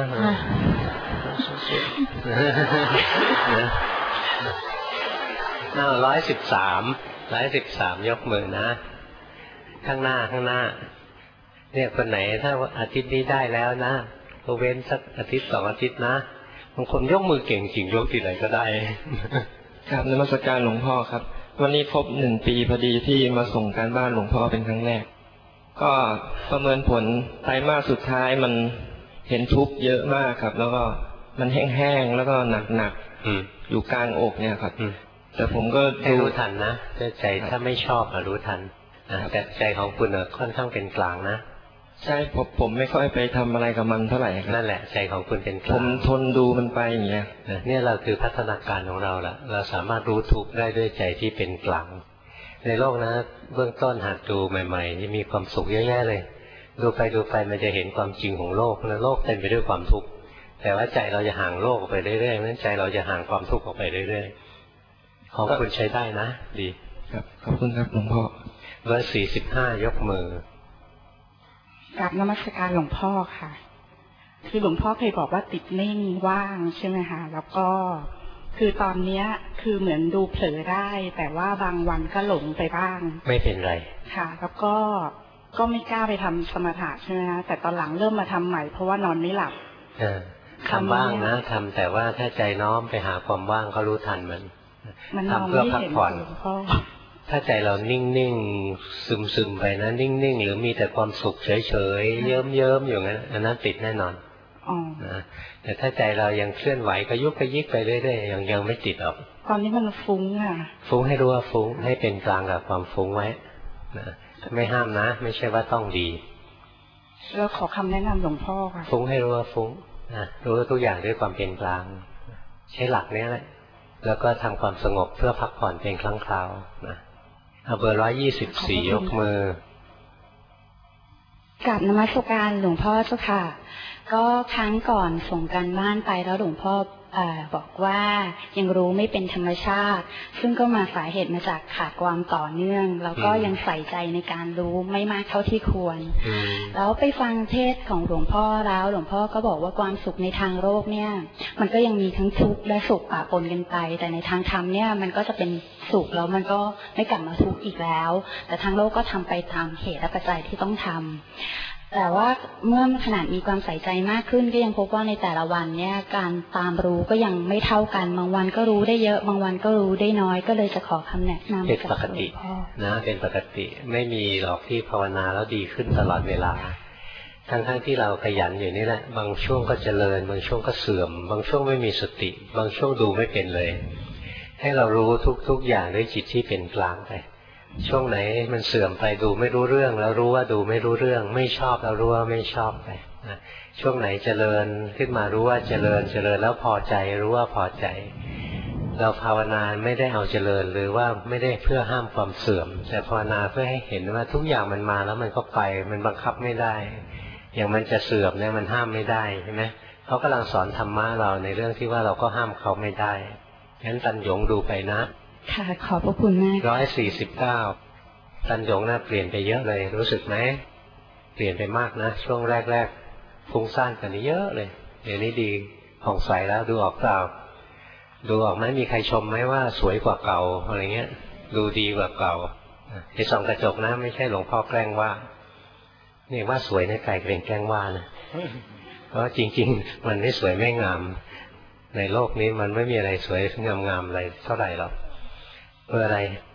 113ยกมือนะข้างหน้าเนี่ยคนไหนถ้าอาทิตย์นี้ได้แล้วนะก็เว้นสักอาทิตย์2 อาทิตย์นะบางคนยกมือเก่งจริงยกที่ไหนก็ได้ครับนมัสการหลวงพ่อครับวันนี้ครบ1 ปีพอดีที่มาส่งการบ้านหลวงพ่อเป็นครั้งแรกก็ประเมินผลไตรมาสสุดท้ายมันเห็นทุกข์เยอะมากครับแล้วก็มันแห้งๆแล้วก็หนักๆอยู่กลางอกเนี่ยครับแต่ผมก็รู้ทันนะใจถ้าไม่ชอบรู้ทันแต่ใจของคุณค่อนข้างเป็นกลางนะใช่ผมไม่ค่อยไปทำอะไรกับมันเท่าไหร่ครับนั่นแหละใจของคุณเป็นกลางผมทนดูมันไปอย่างเงี้ยเนี่ยเราคือพัฒนาการของเราละเราสามารถรู้ทุกข์ได้ด้วยใจที่เป็นกลางในโลกนะเบื้องต้นหัดดูใหม่ๆมีความสุขเยอะแยะเลยดูไปมันจะเห็นความจริงของโลกแล้วโลกเต็มไปด้วยความทุกข์แต่ว่าใจเราจะห่างโลกออกไปเรื่อยๆนั้นใจเราจะห่างความทุกข์ออกไปเรื่อยๆของคุณใช้ได้นะดีครับขอบคุณครับหลวงพ่อเบอร์45ยกมือกับนมัสการหลวงพ่อค่ะคือหลวงพ่อเคยบอกว่าติดนิ่งว่างใช่ไหมคะแล้วก็คือตอนเนี้ยคือเหมือนดูเผลอได้แต่ว่าบางวันก็หลงไปบ้างไม่เป็นไรค่ะแล้วก็ไม่กล้าไปทำสมถะใช่ไหมคะแต่ตอนหลังเริ่มมาทำใหม่เพราะว่านอนไม่หลับทำบ้างนะทำแต่ว่าถ้าใจน้อมไปหาความว่างก็รู้ทันมันทำเพื่อพักผ่อนถ้าใจเรานิ่งๆซึมๆไปนะนิ่งๆหรือมีแต่ความสุขเฉยๆเยิ้มๆอยู่งั้นอันนั้นติดแน่นอนนะแต่ถ้าใจเรายังเคลื่อนไหวก็ยุบไปยิกไปเรื่อยๆยังไม่ติดหรอกตอนนี้มันฟุ้งอ่ะฟุ้งให้รู้ว่าฟุ้งให้เป็นกลางกับความฟุ้งไว้นะไม่ห้ามนะไม่ใช่ว่าต้องดีแล้วขอคำแนะนำหลวงพ่อค่ะฟุ้งให้รู้ว่าฟุ้งนะรู้ทุกอย่างด้วยความเป็นกลางใช้หลักนี้แหละแล้วก็ทำความสงบเพื่อพักผ่อนเป็นครั้งคราวนะเอาเบอร์124ยกมือกราบนมัสการหลวงพ่อเจ้าค่ะก็ครั้งก่อนส่งการบ้านไปแล้วหลวงพ่อบอกว่ายังรู้ไม่เป็นธรรมชาติซึ่งก็มาสาเหตุมาจากขาดความต่อเนื่องแล้วก็ยังใส่ใจในการรู้ไม่มากเท่าที่ควรแล้วไปฟังเทศของหลวงพ่อแล้วหลวงพ่อก็บอกว่าความสุขในทางโลกเนี่ยมันก็ยังมีทั้งทุกข์และสุขปะปนกันไปแต่ในทางธรรมเนี่ยมันก็จะเป็นสุขแล้วมันก็ไม่กลับมาทุกข์อีกแล้วแต่ทางโลกก็ทำไปตามเหตุและปัจจัยที่ต้องทำแต่ว่าเมื่อขนาดมีความใส่ใจมากขึ้นก็ยังพบว่าในแต่ละวันเนี่ยการตามรู้ก็ยังไม่เท่ากันบางวันก็รู้ได้เยอะบางวันก็รู้ได้น้อยก็เลยจะขอคำแนะนำเป็นปกตินะเป็นปกติไม่มีหรอกที่ภาวนาแล้วดีขึ้นตลอดเวลาทั้งที่เราขยันอยู่นี่แหละบางช่วงก็เจริญบางช่วงก็เสื่อมบางช่วงไม่มีสติบางช่วงดูไม่เป็นเลยให้เรารู้ทุกอย่างด้วยจิตที่เป็นกลางไปช่วงไหนมันเสื่อมไปดูไม่รู้เรื่องแล้วรู้ว่าดูไม่รู้เรื่องไม่ชอบแล้วรู้ว่าไม่ชอบไปช่วงไหนเจริญขึ้นมารู้ว่าเจริญแล้วพอใจรู้ว่าพอใจเราภาวนาไม่ได้เอาเจริญหรือว่าไม่ได้เพื่อห้ามความเสื่อมแต่ภาวนาเพื่อให้เห็นว่าทุกอย่างมันมาแล้วมันก็ไปมันบังคับไม่ได้อย่างมันจะเสื่อมเนี่ยมันห้ามไม่ได้ใช่ไหมเขากำลังสอนธรรมะเราในเรื่องที่ว่าเราก็ห้ามเขาไม่ได้งั้นตันหยงดูไปนะค่ะขอบพระคุณมาก 149ตันหยงน่าเปลี่ยนไปเยอะเลยรู้สึกไหมเปลี่ยนไปมากนะช่วงแรกๆฟุ้งซ่านกันนี้เยอะเลยเดี๋ยวนี้ดีผ่องใสแล้วดูออกเปล่าดูออกไหมมีใครชมไหมว่าสวยกว่าเก่าอะไรเงี้ยดูดีกว่าเก่าไปส่องกระจกนะไม่ใช่หลวงพ่อแกล้งว่านี่ว่าสวยในไก่เป็นแกล้งว่านะเพราะจริงๆมันไม่สวยไม่งามในโลกนี้มันไม่มีอะไรสวยงามๆอะไรเท่าไหร่หรอกเบอร์อะไร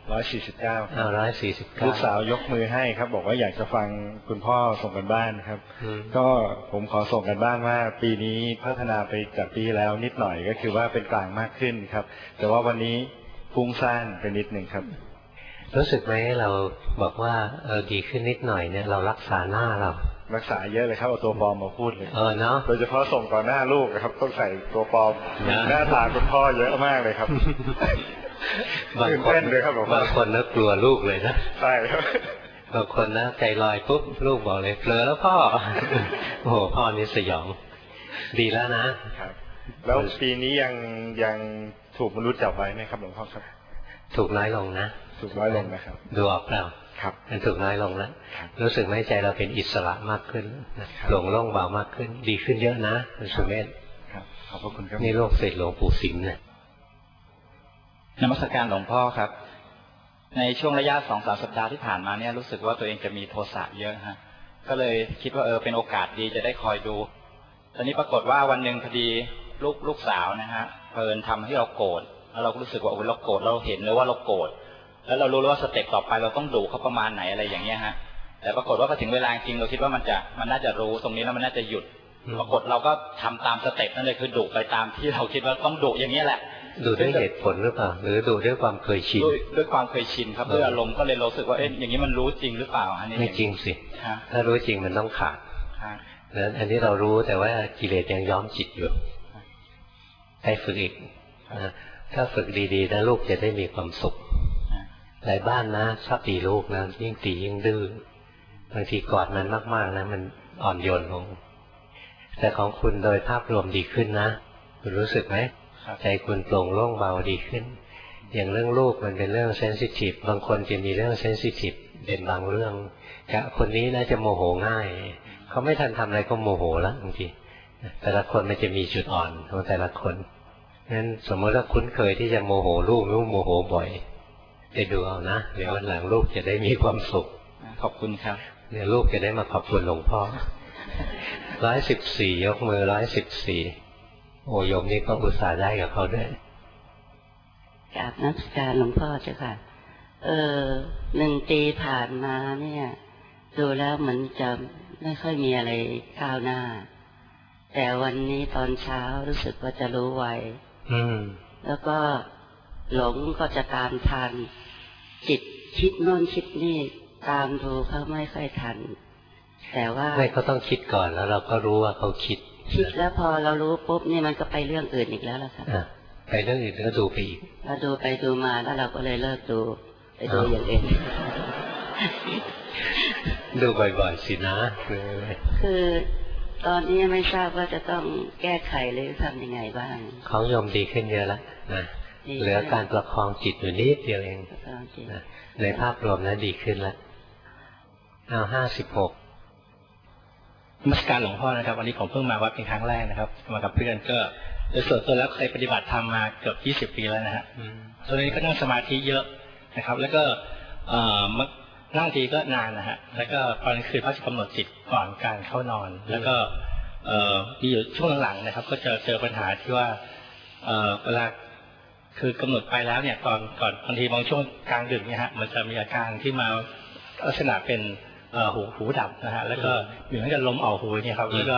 149 149 ลูกสาวยกมือให้ครับบอกว่าอยากจะฟังคุณพ่อส่งกันบ้านครับก็ผมขอส่งกันบ้านว่าปีนี้พัฒนาไปจากปีแล้วนิดหน่อยก็คือว่าเป็นกลางมากขึ้นครับแต่ว่าวันนี้ฟุ้งซ่านไปนิดนึงครับรู้สึกไหมเราบอกว่าดีขึ้นนิดหน่อยเนี่ยเรารักษาหน้าเรารักษาเยอะเลยครับเอาตัวปลอมมาพูดเลยเนาะโดยเฉพาะส่งก่อนหน้าลูกครับต้องใส่ตัวปลอมหน้าตาคุณพ่อเยอะมากเลยครับบางคนนะกลัวลูกเลยนะใช่ครับบางคนนะใจลอยปุ๊บลูกบอกเลยเผลอแล้วพ่อโอ้โหพ่อนี่สยองดีแล้วนะครับแล้วปีนี้ยังถูกมนุษย์จับไว้ไหมครับหลวงพ่อครับถูกน้อยลงนะถูกน้อยลงนะครับดูออกเปล่าครับมันถูกน้อยลงแล้วรู้สึกไหมใจเราเป็นอิสระมากขึ้นหลงโล่งเบามากขึ้นดีขึ้นเยอะนะคุณสุเมธครับขอบพระคุณครับนี่โลกเสร็จหลวงปู่สิมเนี่ยนมัสการหลวงพ่อครับในช่วงระยะ 2-3 สัปดาห์ที่ผ่านมาเนี่ยรู้สึกว่าตัวเองจะมีโทสะเยอะฮะก็เลยคิดว่าเป็นโอกาสดีจะได้คอยดูตอนนี้ปรากฏว่าวันหนึ่งพอดีลูกสาวนะฮะเพลินทำให้เราโกรธแล้วเราก็รู้สึกว่าเราโกรธเราเห็นเลยว่าเราโกรธแล้วเรารู้ว่าสเต็ปต่อไปเราต้องดุเขาประมาณไหนอะไรอย่างเงี้ยฮะแต่ปรากฏว่าพอถึงเวลาจริงเราคิดว่ามันน่าจะรู้ตรงนี้แล้วมันน่าจะหยุดปรากฏเราก็ทำตามสเต็ปนั่นเลยคือดุไปตามที่เราคิดว่าต้องดุอย่างนี้แหละดูด้วยเหตุผลหรือเปล่าหรือดูด้วยความเคยชินด้วยความเคยชินครับด้วยอารมณ์ก็เลยรู้สึกว่าอย่างนี้มันรู้จริงหรือเปล่าอันนี้ไม่จริงสิถ้ารู้จริงมันต้องขาดแล้วอันนี้เรารู้แต่ว่ากิเลสยังย้อมจิตอยู่ให้ฝึกอีกถ้าฝึกดีๆนะลูกจะได้มีความสุขหลายบ้านนะชอบตีลูกนะยิ่งตียิ่งดื้อบางทีกอดมันมากๆนะมันอ่อนโยนลงแต่ของคุณโดยภาพรวมดีขึ้นนะคุณรู้สึกไหมใจคุณโปร่งโล่งเบาดีขึ้นอย่างเรื่องลูกมันเป็นเรื่องเซนซิทีฟบางคนจะมีเรื่องเซนซิทีฟเป็นบางเรื่องคนนี้น่าจะโมโหง่ายเขาไม่ทันทำอะไรก็โมโหแล้วบางทีแต่ละคนมันจะมีจุดอ่อนของแต่ละคนงั้นสมมติว่าคุ้นเคยที่จะโมโหลูกโมโหบ่อยไปดูเอานะเดี๋ยววันหลังลูกจะได้มีความสุขขอบคุณครับเดี๋ยวลูกจะได้มาขอบคุณหลวงพ่อ114ยกมือ114โอ้โยมนี่ก็อุตส่าห์ได้กับเขาด้วยกราบนมัสการหลวงพ่อเจ้าค่ะ1 ปีผ่านมาเนี่ยดูแล้วเหมือนจะไม่ค่อยมีอะไรก้าวหน้าแต่วันนี้ตอนเช้ารู้สึกว่าจะรู้ไวแล้วก็หลงก็จะตามทันจิตคิดโน่นคิดนี่ตามดูเขาไม่ค่อยทันแต่ว่าไม่เขาต้องคิดก่อนแล้วเราก็รู้ว่าเขาคิดแล้วพอเรารู้ปุ๊บนี่มันก็ไปเรื่องอื่นอีกแล้วล่ะค่ะไปเรื่องอื่นก็ดูไปอีกเราดูไปดูมาแล้วเราก็เลยเลิกดูไปดูอย่างอื่นดูบ่อยๆสินะคือตอนนี้ไม่ทราบว่าจะต้องแก้ไขหรือทำยังไงบ้างของโยมดีขึ้นเยอะแล้วนะเหลือการประคองจิตอยู่นิดเดียวเองนะในภาพรวมนะดีขึ้นแล้วเอา56 นมัสการหลวงพ่อนะครับวันนี้ผมเพิ่งมาวัดเป็นครั้งแรกนะครับมากับเพื่อนก็โดยส่วนตัวแล้วเคยปฏิบัติธรรมมาเกือบ20 ปีแล้วนะฮะตอนนี้ก็นั่งสมาธิเยอะนะครับแล้วก็นั่งทีก็นานนะฮะแล้วก็ตอนกลางคืนพระจะกำหนดจิตก่อนการเข้านอนแล้วก็มีอยู่ช่วงหลังๆนะครับก็เจอปัญหาที่ว่าเวลาคือกำหนดไปแล้วเนี่ยก่อนบางทีบางช่วงกลางดึกเนี่ยฮะมันจะมีอาการที่มาลักษณะเป็นหูดับนะฮะแล้วก็เหมือนกับลมออกหูเนี่ยครับแล้วก็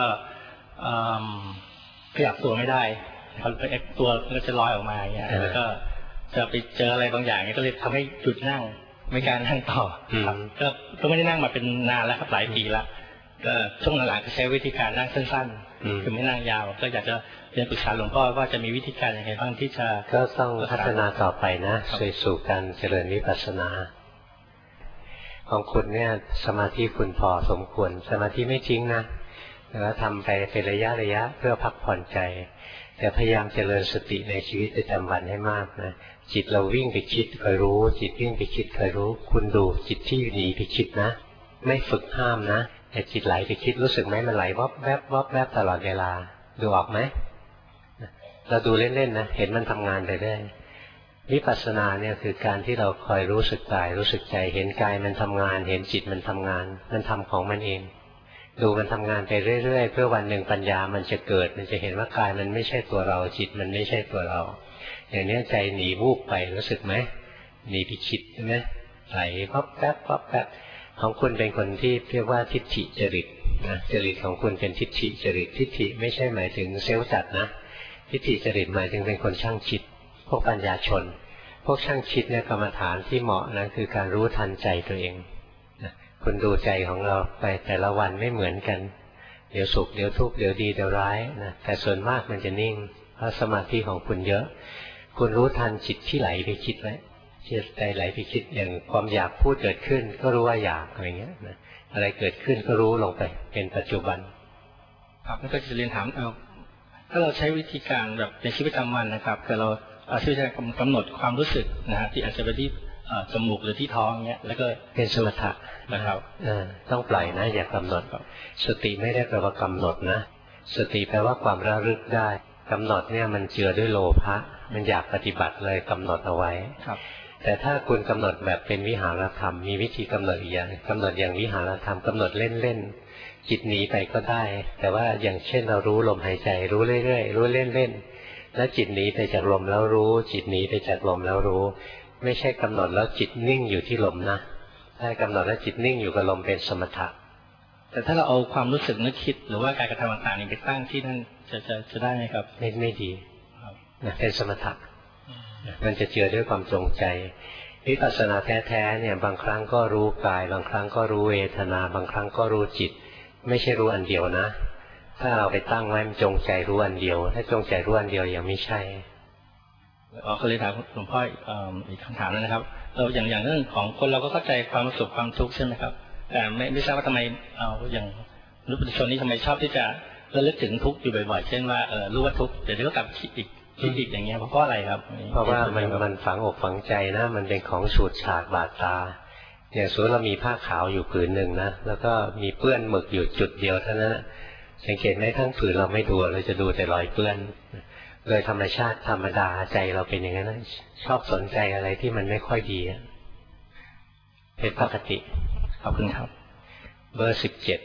ขยับตัวไม่ได้ครับตัวมันก็จะลอยออกมาเนี่ยแล้วก็จะไปเจออะไรบางอย่างก็เลยทำให้หยุดนั่งไม่การนั่งต่อครับก็ไม่ได้นั่งมาเป็นนานแล้วครับหลายปีละก็ช่วงหลังๆก็ใช้วิธีการนั่งสั้นๆคือไม่นั่งยาวก็อยากจะเรียนปรึกษาหลวงพ่อว่าจะมีวิธีการยังไงบ้างที่จะก็ต้องพัฒนาต่อไปนะสู่การเจริญวิปัสสนาของคุณเนี่ยสมาธิคุณพอสมควรสมาธิไม่จริงนะแต่ว่าทำไปเป็นระยะเพื่อพักผ่อนใจแต่พยายามเจริญสติในชีวิตประจำวันให้มากนะจิตเราวิ่งไปคิดคอยรู้จิตวิ่งไปคิดคอยรู้คุณดูจิตที่หนีไปคิดนะไม่ฝึกห้ามนะแต่จิตไหลไปคิดรู้สึกไหมมันไหลวับแวบวับแวบตลอดเวลาดูออกไหมเราดูเล่นๆนะเห็นมันทำงานไปได้วิปัสสนาเนี่ยคือการที่เราคอยรู้สึกกายรู้สึกใจเห็นกายมันทำงานเห็นจิตมันทำงานมันทำของมันเองดูมันทำงานไปเรื่อยๆเพื่อวันหนึ่งปัญญามันจะเกิดมันจะเห็นว่ากายมันไม่ใช่ตัวเราจิตมันไม่ใช่ตัวเราอย่างนี้ใจหนีวูบไปรู้สึกไหมหนีไปคิดใช่ไหมไหลป๊อปแป๊บป๊อปแป๊บของคุณเป็นคนที่เรียกว่าทิฏฐิจริตนะจริตของคุณเป็นทิฏฐิจริตทิฏฐิไม่ใช่หมายถึงเซลล์จัดนะทิฏฐิจริตหมายถึงเป็นคนช่างคิดพวกปัญญาชนพวกช่างคิดเนี่ยกรรมฐานที่เหมาะนะคือการรู้ทันใจตัวเองนะคุณดูใจของเราไปแต่ละวันไม่เหมือนกันเดี๋ยวสุขเดี๋ยวทุกข์เดี๋ยวดีเดี๋ยวร้ายนะแต่ส่วนมากมันจะนิ่งเพราะสมาธิของคุณเยอะคุณรู้ทันจิตที่ไหลไปคิดไว้จิตใจไหลไปคิดอย่างความอยากพูดเกิดขึ้นก็รู้ว่าอยากอะไรเงี้ยนะอะไรเกิดขึ้นก็รู้ลงไปเป็นปัจจุบันครับแล้วก็จะเรียนถามถ้าเราใช้วิธีการแบบในชีวิตประจำวันนะครับแต่เราช่วยกำหนดความรู้สึกนะฮะที่อาจจะไปที่จมูกหรือที่ท้องเงี้ยแล้วก็เป็นสมถะนะครับต้องปล่อยนะอย่ากำหนดสติไม่ได้แปลว่ากำหนดนะสติแปลว่าความระลึกได้กำหนดเนี่ยมันเจือด้วยโลภะมันอยากปฏิบัติเลยกำหนดเอาไว้แต่ถ้าคุณกำหนดแบบเป็นวิหารธรรมมีวิธีกำหนดอีกอย่างกำหนดอย่างวิหารธรรมกำหนดเล่นๆจิตหนีไปก็ได้แต่ว่าอย่างเช่นเรารู้ลมหายใจรู้เรื่อยๆรู้เล่นๆแล้วจิตหนีไปจากลมแล้วรู้จิตหนีไปจากลมแล้วรู้ไม่ใช่กำหนดแล้วจิตนิ่งอยู่ที่ลมนะถ้ากำหนดแล้วจิตนิ่งอยู่กับลมเป็นสมถะแต่ถ้าเราเอาความรู้สึกนึกคิดหรือว่าการกระทำต่างๆนี้ไปตั้งที่นั่นจะได้ไหมครับไม่ดีเป็นสมถะมันจะเจือด้วยความจงใจวิปัสสนาแท้ๆเนี่ยบางครั้งก็รู้กายบางครั้งก็รู้เวทนาบางครั้งก็รู้จิตไม่ใช่รู้อันเดียวนะถ้าเราไปตั้งไว้มันจงใจรู้อันเดียวถ้าจงใจรู้อันเดียวยังไม่ใช่ก็เลยถามหลวงพ่ออีกคำถามนึงนะครับอย่างเรื่องของคนเราก็เข้าใจความสุขความทุกข์ใช่ไหมครับแต่ไม่ทราบว่าทำไมอย่างรู้ปุถุชนนี่ทำไมชอบที่จะระลึกถึงทุกข์อยู่บ่อยๆเช่นว่ารู้ว่าทุกข์เดี๋ยวก็กลับคิดอีกอย่างเงี้ยเพราะอะไรครับเพราะว่ามันฝังอกฝังใจนะมันเป็นของฉูดฉาดบาดตาอย่างสมมติเรามีผ้าขาวอยู่ผืนหนึ่งนะแล้วก็มีเปื้อนหมึกอยู่จุดเดียวเท่านั้นสังเกตไหมทั้งผืนเราไม่ดูเราจะดูแต่รอยเปื้อนโดยธรรมชาติธรรมดาใจเราเป็นอย่างนั้นชอบสนใจอะไรที่มันไม่ค่อยดีเป็นปกติขอบคุณครับเบอร์17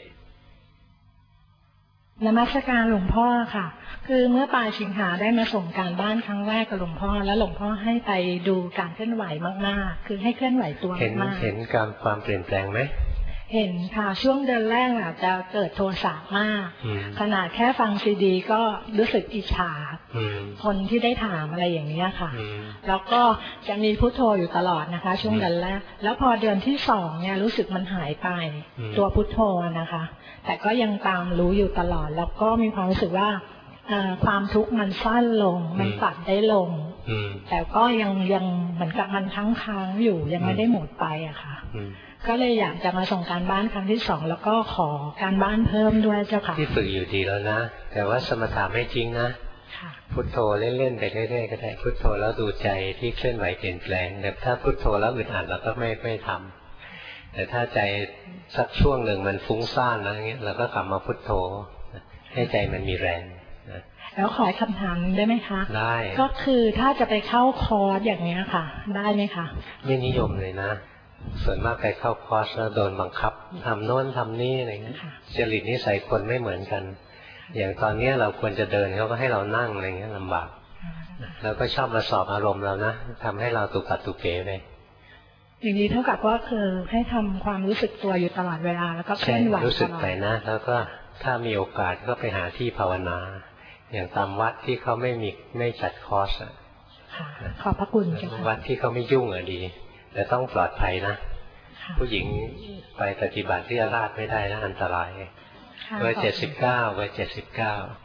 นมัสการหลวงพ่อค่ะคือเมื่อปลายสิงหาได้มาส่งการบ้านครั้งแรกกับหลวงพ่อแล้วหลวงพ่อให้ไปดูการเคลื่อนไหวมากๆคือให้เคลื่อนไหวตัวมากเห็นความเปลี่ยนแปลงไหมเห็นค่ะช่วงเดือนแรกจะเกิดโทสะมากขนาดแค่ฟังซีดีก็รู้สึกอิจฉาคนที่ได้ถามอะไรอย่างนี้ค่ะแล้วก็จะมีพุทโธอยู่ตลอดนะคะช่วงเดือนแรกแล้วพอเดือนที่2เนี่ยรู้สึกมันหายไปตัวพุทโธนะคะแต่ก็ยังตามรู้อยู่ตลอดแล้วก็มีความรู้สึกว่าความทุกข์มันสั้นลงมันตัดได้ลงแต่ก็ยังเหมือนกับมันค้างอยู่ยังไม่ได้หมดไปอะค่ะก็เลยอยากจะมาส่งการบ้านครั้งที่2แล้วก็ขอการบ้านเพิ่มด้วยเจ้าค่ะที่ฝึกอยู่ดีแล้วนะแต่ว่าสมถะไม่จริงนะพุทโธเล่นๆไปเรื่อยๆก็ได้พุทโธแล้วดูใจที่เคลื่อนไหวเปลี่ยนแปลงแต่ถ้าพุทโธแล้วอึดอัดเราก็ไม่ทำแต่ถ้าใจสักช่วงหนึ่งมันฟุ้งซ่านแล้วอย่างเงี้ยเราก็กลับมาพุทโธให้ใจมันมีแรงแล้วขอคำถามได้ไหมคะได้ก็คือถ้าจะไปเข้าคอร์สอย่างเนี้ยค่ะได้ไหมคะไม่นิยมเลยนะส่วนมากไปเข้าคอร์สแล้วโดนบังคับทำโน้นทำนี่อะไรเงี้ยจริตนิสัยคนไม่เหมือนกันอย่างตอนนี้เราควรจะเดินเขาก็ให้เรานั่งอะไรเงี้ยลำบากแล้วก็ชอบมาสอบอารมณ์เรานะทำให้เราตุกตัดตุกเป๋ไปอย่างนี้เท่ากับว่าคือให้ทำความรู้สึกตัวอยู่ตลอดเวลาแล้วก็เคลื่อนไหวรู้สึกไปนะแล้วก็ถ้ามีโอกาสก็ไปหาที่ภาวนาอย่างตามวัดที่เขาไม่จัดคอร์สขอบพระคุณจ้ะวัดที่เขาไม่ยุ่งดีแต่ต้องปลอดภัยนะผู้หญิงไปปฏิบัติที่ราชไม่ได้นะอันตรายเบอร์79เบอร์79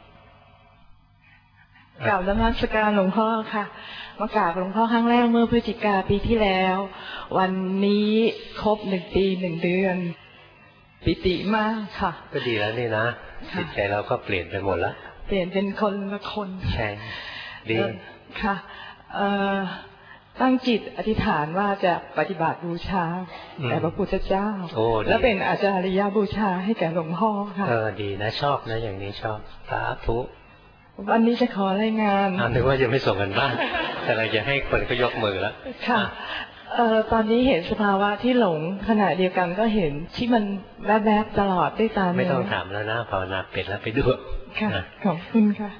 กราบนมัสการหลวงพ่อค่ะมากราบหลวงพ่อครั้งแรกเมื่อพฤศจิกาปีที่แล้ววันนี้ครบ1 ปี1 เดือนปิติมากค่ะก็ดีแล้วนี่นะจิตใจเราก็เปลี่ยนไปหมดแล้วเปลี่ยนเป็นคนละคนใช่ดีค่ะตั้งจิตอธิษฐานว่าจะปฏิบัติบูชาแด่พระพุทธเจ้าและเป็นอาจารยบูชาให้แก่หลวงพ่อค่ะดีนะชอบนะอย่างนี้ชอบสาธุวันนี้จะขอรายงานนึกว่าจะไม่ส่งกันบ้างแต่เราจะให้คนก็ยกมือแล้วค่ะตอนนี้เห็นสภาวะที่หลงขณะเดียวกันก็เห็นที่มันแวบๆตลอดด้วยตาไม่ต้องถามแล้วนะภาวนาเป็นแล้วไปดูค่ะขอบคุณค่ะ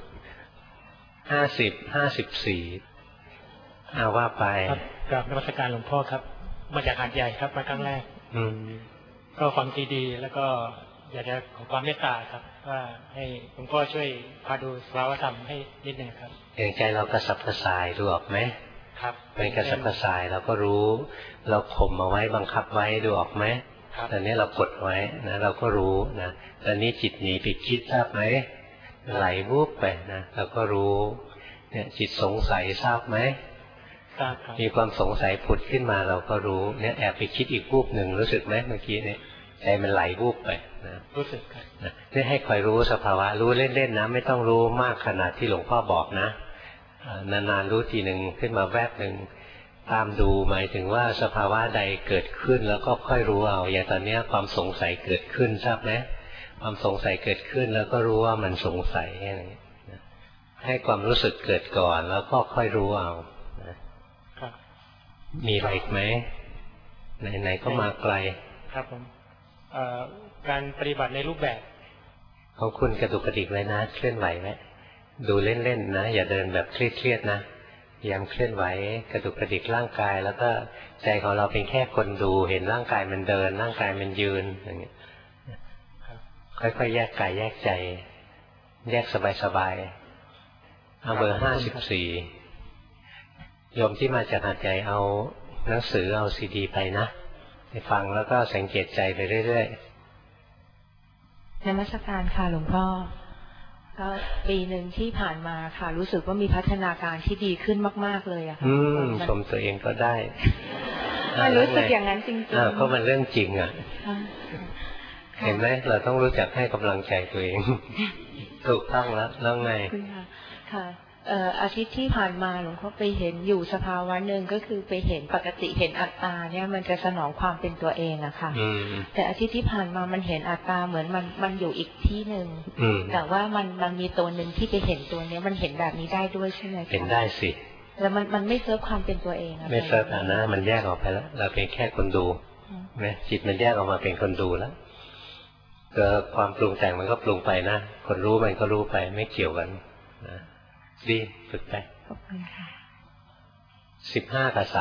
54ว่าไปกราบนมัสการหลวงพ่อครับมาจากหาดใหญ่ครับมาครั้งแรกก็ฟังดีๆแล้วก็อยากจะขอความเมตตาครับว่าให้หลวงพ่อช่วยพาดูสภาวธรรมให้นิดนึงครับอย่างใจเรากระสับกระส่ายดูออกไหมครับเป็นกระสับกระส่ายเราก็รู้เราข่มเอาไว้บังคับไว้ดูออกไหมตอนนี้เรากดไว้นะเราก็รู้นะตอนนี้จิตหนีไปคิดทราบไหมไหลวูบไปนะเราก็รู้เนี่ยจิตสงสัยทราบไหมมีความสงสัยผุดขึ้นมาเราก็รู้เนี่ยแอบไปคิดอีกวูบหนึ่งรู้สึกไหมเมื่อกี้เนี่ยใจมันไหลวูบไปนะรู้สึกครับนี่ให้คอยรู้สภาวะรู้เล่นๆนะไม่ต้องรู้มากขนาดที่หลวงพ่อบอกนะนานๆรู้ทีหนึ่งขึ้นมาแวบหนึ่งตามดูหมายถึงว่าสภาวะใดเกิดขึ้นแล้วก็ค่อยรู้เอาอย่างตอนนี้ความสงสัยเกิดขึ้นทราบไหมความสงสัยเกิดขึ้นแล้วก็รู้ว่ามันสงสัยอะไรอย่างนี้ให้ความรู้สึกเกิดก่อนแล้วก็ค่อยรู้เอามีอะไรอีกไหมไหนๆก็มาไกลครับผมการปฏิบัติในรูปแบบของคุณกระดุกกระดิกเลยนะเคลื่อนไหวไหมดูเล่นๆนะอย่าเดินแบบเครียดๆนะพยายามเคลื่อนไหวกระดุกกระดิกร่างกายแล้วก็ใจของเราเป็นแค่คนดูเห็นร่างกายมันเดินร่างกายมันยืนอย่างเงี้ยค่อยๆแยกกายแยกใจแยกสบายๆเอาเบอร์54โยมที่มาจากหาดใหญ่เอาหนังสือเอาซีดีไปนะไปฟังแล้วก็สังเกตใจไปเรื่อยๆนมัสการค่ะหลวงพ่อก็ปีหนึ่งที่ผ่านมาค่ะรู้สึกว่ามีพัฒนาการที่ดีขึ้นมากๆเลยอะค่ะชมตัวเองก็ได้รู้สึกอย่างนั้นจริงๆก็มันเรื่องจริงอ่ะเห็นไหมเราต้องรู้จักให้กำลังใจตัวเองถูกต้องแล้วไงค่ะอาทิตย์ที่ผ่านมาหลวงพ่อไปเห็นอยู่สภาวะหนึ่งก็คือไปเห็นปกติเห็นอัตตาเนี่ยมันจะสนองความเป็นตัวเองอะค่ะแต่อาทิตย์ที่ผ่านมามันเห็นอัตตาเหมือนมันอยู่อีกที่หนึ่งแต่ว่ามันมีตัวหนึ่งที่ไปเห็นตัวเนี้ยมันเห็นแบบนี้ได้ด้วยใช่ไหมคะเห็นได้สิแล้วมันไม่เซิร์ฟความเป็นตัวเองไม่เซิร์ฟนะมันแยกออกไปแล้วเราเป็นแค่คนดูนะจิตมันแยกออกมาเป็นคนดูแล้วก็ความปรุงแต่งมันก็ปรุงไปนะคนรู้มันก็รู้ไปไม่เกี่ยวกันนะดีฝึกไปขอบคุณค่ะ15 กับ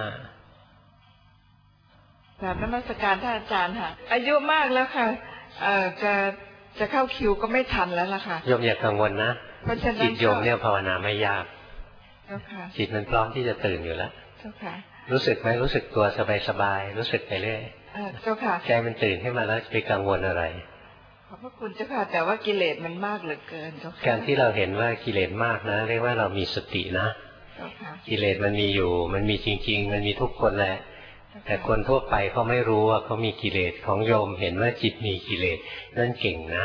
35 กราบนมัสการท่านอาจารย์ค่ะอายุมากแล้วค่ะจะเข้าคิวก็ไม่ทันแล้วล่ะค่ะโยมอย่ากังวลนะจิตโยมเนี่ยภาวนาไม่ยากจิตมันพร้อมที่จะตื่นอยู่แล้วรู้สึกไหมรู้สึกตัวสบายๆรู้สึกไปเรื่อยเจ้าค่ะใจมันตื่นขึ้นมาแล้วไปกังวลอะไรขอบพระคุณเจ้าค่ะแต่ว่ากิเลสมันมากเหลือเกินเจ้าค่ะการที่เราเห็นว่ากิเลสมากนะเรียกว่าเรามีสตินะกิเลสมันมีอยู่มันมีจริงๆมันมีทุกคนแหละแต่คนทั่วไปเขาไม่รู้ว่าเขามีกิเลสของโยมเห็นว่าจิตมีกิเลสนั่นเก่งนะ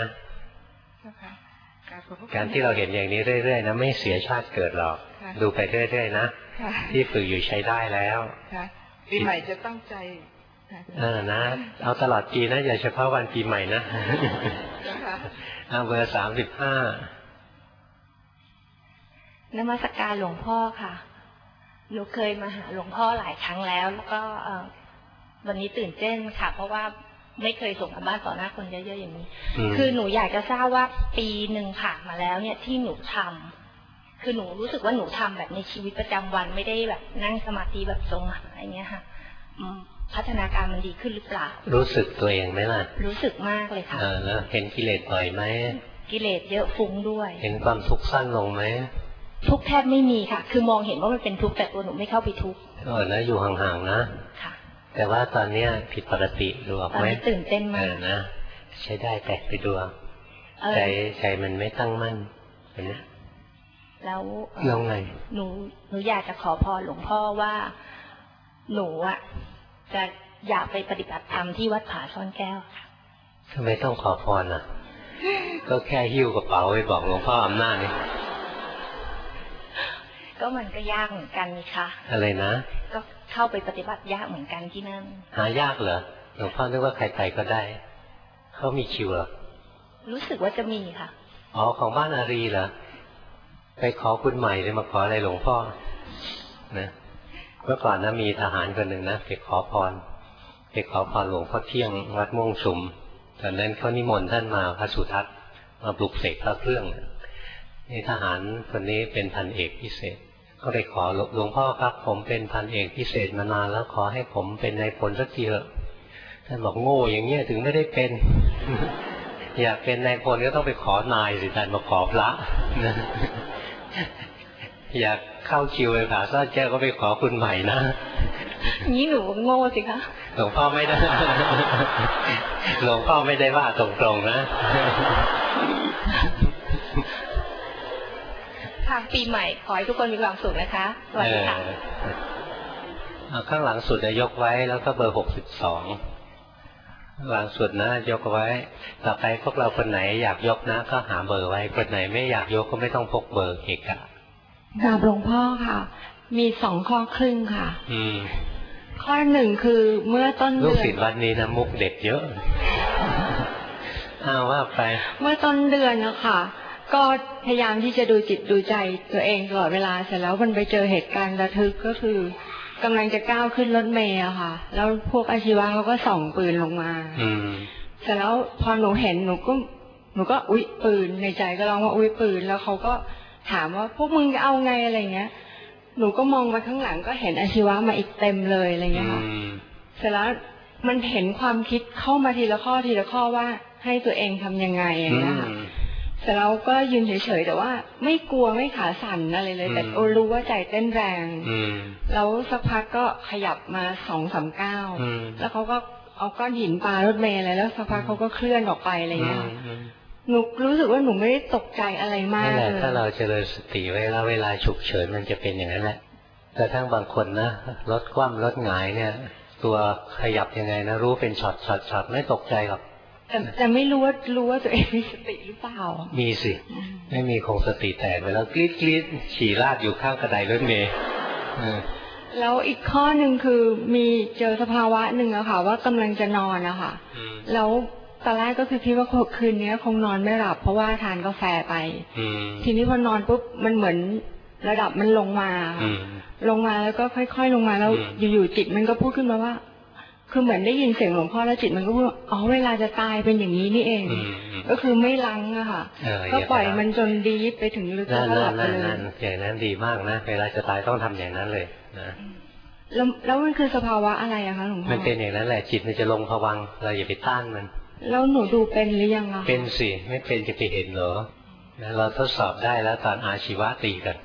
การที่เราเห็นอย่างนี้เรื่อยๆนะไม่เสียชาติเกิดหรอกดูไปเรื่อยๆนะที่ฝึกอยู่ใช้ได้แล้วปีใหม่จะตั้งใจนะเอาตลอดปีนะอย่าเฉพาะวันปีใหม่นะเอาเบอร์35นมัสการหลวงพ่อค่ะหนูเคยมาหาหลวงพ่อหลายครั้งแล้วก็วันนี้ตื่นเต้นค่ะเพราะว่าไม่เคยส่งกันบ้านต่อหน้าคนเยอะๆอย่างนี้คือหนูอยากจะทราบว่าปีหนึ่งผ่านมาแล้วเนี่ยที่หนูทำคือหนูรู้สึกว่าหนูทำแบบในชีวิตประจำวันไม่ได้แบบนั่งสมาธิแบบทรงหาอย่างเงี้ยค่ะพัฒนาการมันดีขึ้นหรือเปล่ารู้สึกตัวเองไหมล่ะรู้สึกมากเลยค่ะแล้วเห็นกิเลสบ่อยไหมกิเลสเยอะฟุ้งด้วยเห็นความทุกข์สั้นลงไหมทุกแทบไม่มีค่ะคือมองเห็นว่ามันเป็นทุกข์แต่ตัวหนูไม่เข้าไปทุกข์แล้วอยู่ห่างๆนะค่ะแต่ว่าตอนนี้ผิดปกติดูออกไหมตื่นเต้นมากนะใช้ได้แต่ไปดูใจมันไม่ตั้งมั่นเห็นไหมแล้วไงหนูอยากจะขอพรหลวงพ่อว่าหนูอ่ะจะอยากไปปฏิบัติธรรมที่วัดผาซ่อนแก้วค่ะทำไมต้องขอพรอ่ะก็แค่หิ้วกระเป๋าไปบอกหลวงพ่ออำนาจนี่ก็มันก็ยากเหมือนกันนี่ค่ะอะไรนะก็เข้าไปปฏิบัติยากเหมือนกันที่นั่นหายากเหรอหลวงพ่อนึกว่าใครไปก็ได้เขามีคิวเหรอรู้สึกว่าจะมีค่ะอ๋อของบ้านอารีเหรอไปขอคุณใหม่เลยมาขออะไรหลวงพ่อนะเมื่อก่อนนะมีทหารคนหนึ่งนะไปขอพรหลวงพ่อเที่ยงวัดม่วงสุมตอนนั้นเขานิมนต์ท่านมาพระสุทัศน์มาปลุกเสกพระเครื่องนี่ทหารคนนี้เป็นพันเอกพิเศษก็เลยขอหลวงพ่อครับผมเป็นพันเอกพิเศษมานานแล้วขอให้ผมเป็นนายพลสักทีเถอะท่านบอกโง่อย่างเงี้ยถึงไม่ได้เป็น อยากเป็นนายพลก็ต้องไปขอนายสิท่านมาขอพระอยากเข้าคิวไปผาซ่อนแก้วก็ไปขอคุณใหม่นะนี้หนูโง่สิคะหลวงพ่อไม่ได้หลวงพ่อไม่ได้ว่าตรงๆนะค่ะปีใหม่ขอให้ทุกคนมีความสุขนะคะสวัสดีค่ะข้างหลังสุดจะยกไว้แล้วก็เบอร์62หลังสุดนะยกไว้ต่อไปพวกเราคนไหนอยากยกนะก็หาเบอร์ไว้คนไหนไม่อยากยกก็ไม่ต้องพกเบอร์เอกะกราบหลวงพ่อค่ะมี2 ข้อครึ่งค่ะข้อ 1คือเมื่อต้นเดือนลูกศิษย์วัดนี้นะมุกเด็ดเยอะว่าไปเมื่อต้นเดือนนะคะก็พยายามที่จะดูจิตดูใจตัวเองตลอดเวลาเสร็จแล้วมันไปเจอเหตุการณ์ระทึกก็คือกำลังจะก้าวขึ้นรถเมล์อะค่ะแล้วพวกอาชีวะเขาก็ส่องปืนลงมาเสร็จแล้วพอหนูเห็นหนูก็อุ๊ยปืนในใจก็ร้องว่าอุ๊ยปืนแล้วเขาก็ถามว่าพวกมึงจะเอาไงอะไรเงี้ยหนูก็มองมาข้างหลังก็เห็นอาชีวะมาอีกเต็มเลยอะไรเงี้ยค่ะเสร็จแล้วมันเห็นความคิดเข้ามาทีละข้อว่าให้ตัวเองทำยังไงอย่างเงี้ยค่ะแต่เราก็ยืนเฉยๆแต่ว่าไม่กลัวไม่ขาสั่นอะไรเลยแต่รู้ว่าใจเต้นแรงแล้วสักพักก็ขยับมา2-3 ก้าวแล้วเขาก็เอาก้อนหินปารถเมล์อะไรแล้วสักพักเขาก็เคลื่อนออกไปอะไรเงี้ยหนูรู้สึกว่าหนูไม่ได้ตกใจอะไรมากเลยถ้าเราเจริญสติไว้แล้วเวลาฉุกเฉินมันจะเป็นอย่างนั้นแหละแต่ทั้งบางคนนะรถคว่ำรถหงายเนี่ยตัวขยับยังไงนะรู้เป็นช็อตไม่ตกใจหรอกแต่ไม่รู้ว่าตัวเองมีสติหรือเปล่ามีสิไม่มีคงสติแตกไปแล้วกรี๊ดกรี๊ดฉี่ราดอยู่ข้างกระไดรถเมล์แล้วอีกข้อหนึ่งคือมีเจอสภาวะหนึ่งอะค่ะว่ากำลังจะนอนอะค่ะแล้วตอนแรกก็คือคิดว่าคืนนี้คงนอนไม่หลับเพราะว่าทานกาแฟไปทีนี้พอนอนปุ๊บมันเหมือนระดับมันลงมาลงมาแล้วก็ค่อยๆลงมาแล้วอยู่ๆจิตมันก็พูดขึ้นมาว่าคือเหมือนได้ยินเสียงหลวงพ่อแล้วจิตมันก็พูดอ๋อเวลาจะตายเป็นอย่างนี้นี่เองก็คือไม่ลังอะค่ะก็ปล่อยมันจนดีไปถึงลึกแล้วก็หลับไปเลยอย่างนั้นดีมากนะเวลาจะตายต้องทำอย่างนั้นเลยนะแล้วมันคือสภาวะอะไรอะคะหลวงพ่อมันเป็นอย่างนั้นแหละจิตมันจะลงภวังค์เราอย่าไปต้านมันแล้วหนูดูเป็นหรือยังอะเป็นสิไม่เป็นจะไปเห็นเหรอเราทดสอบได้แล้วตอนอาชีวะตีกัน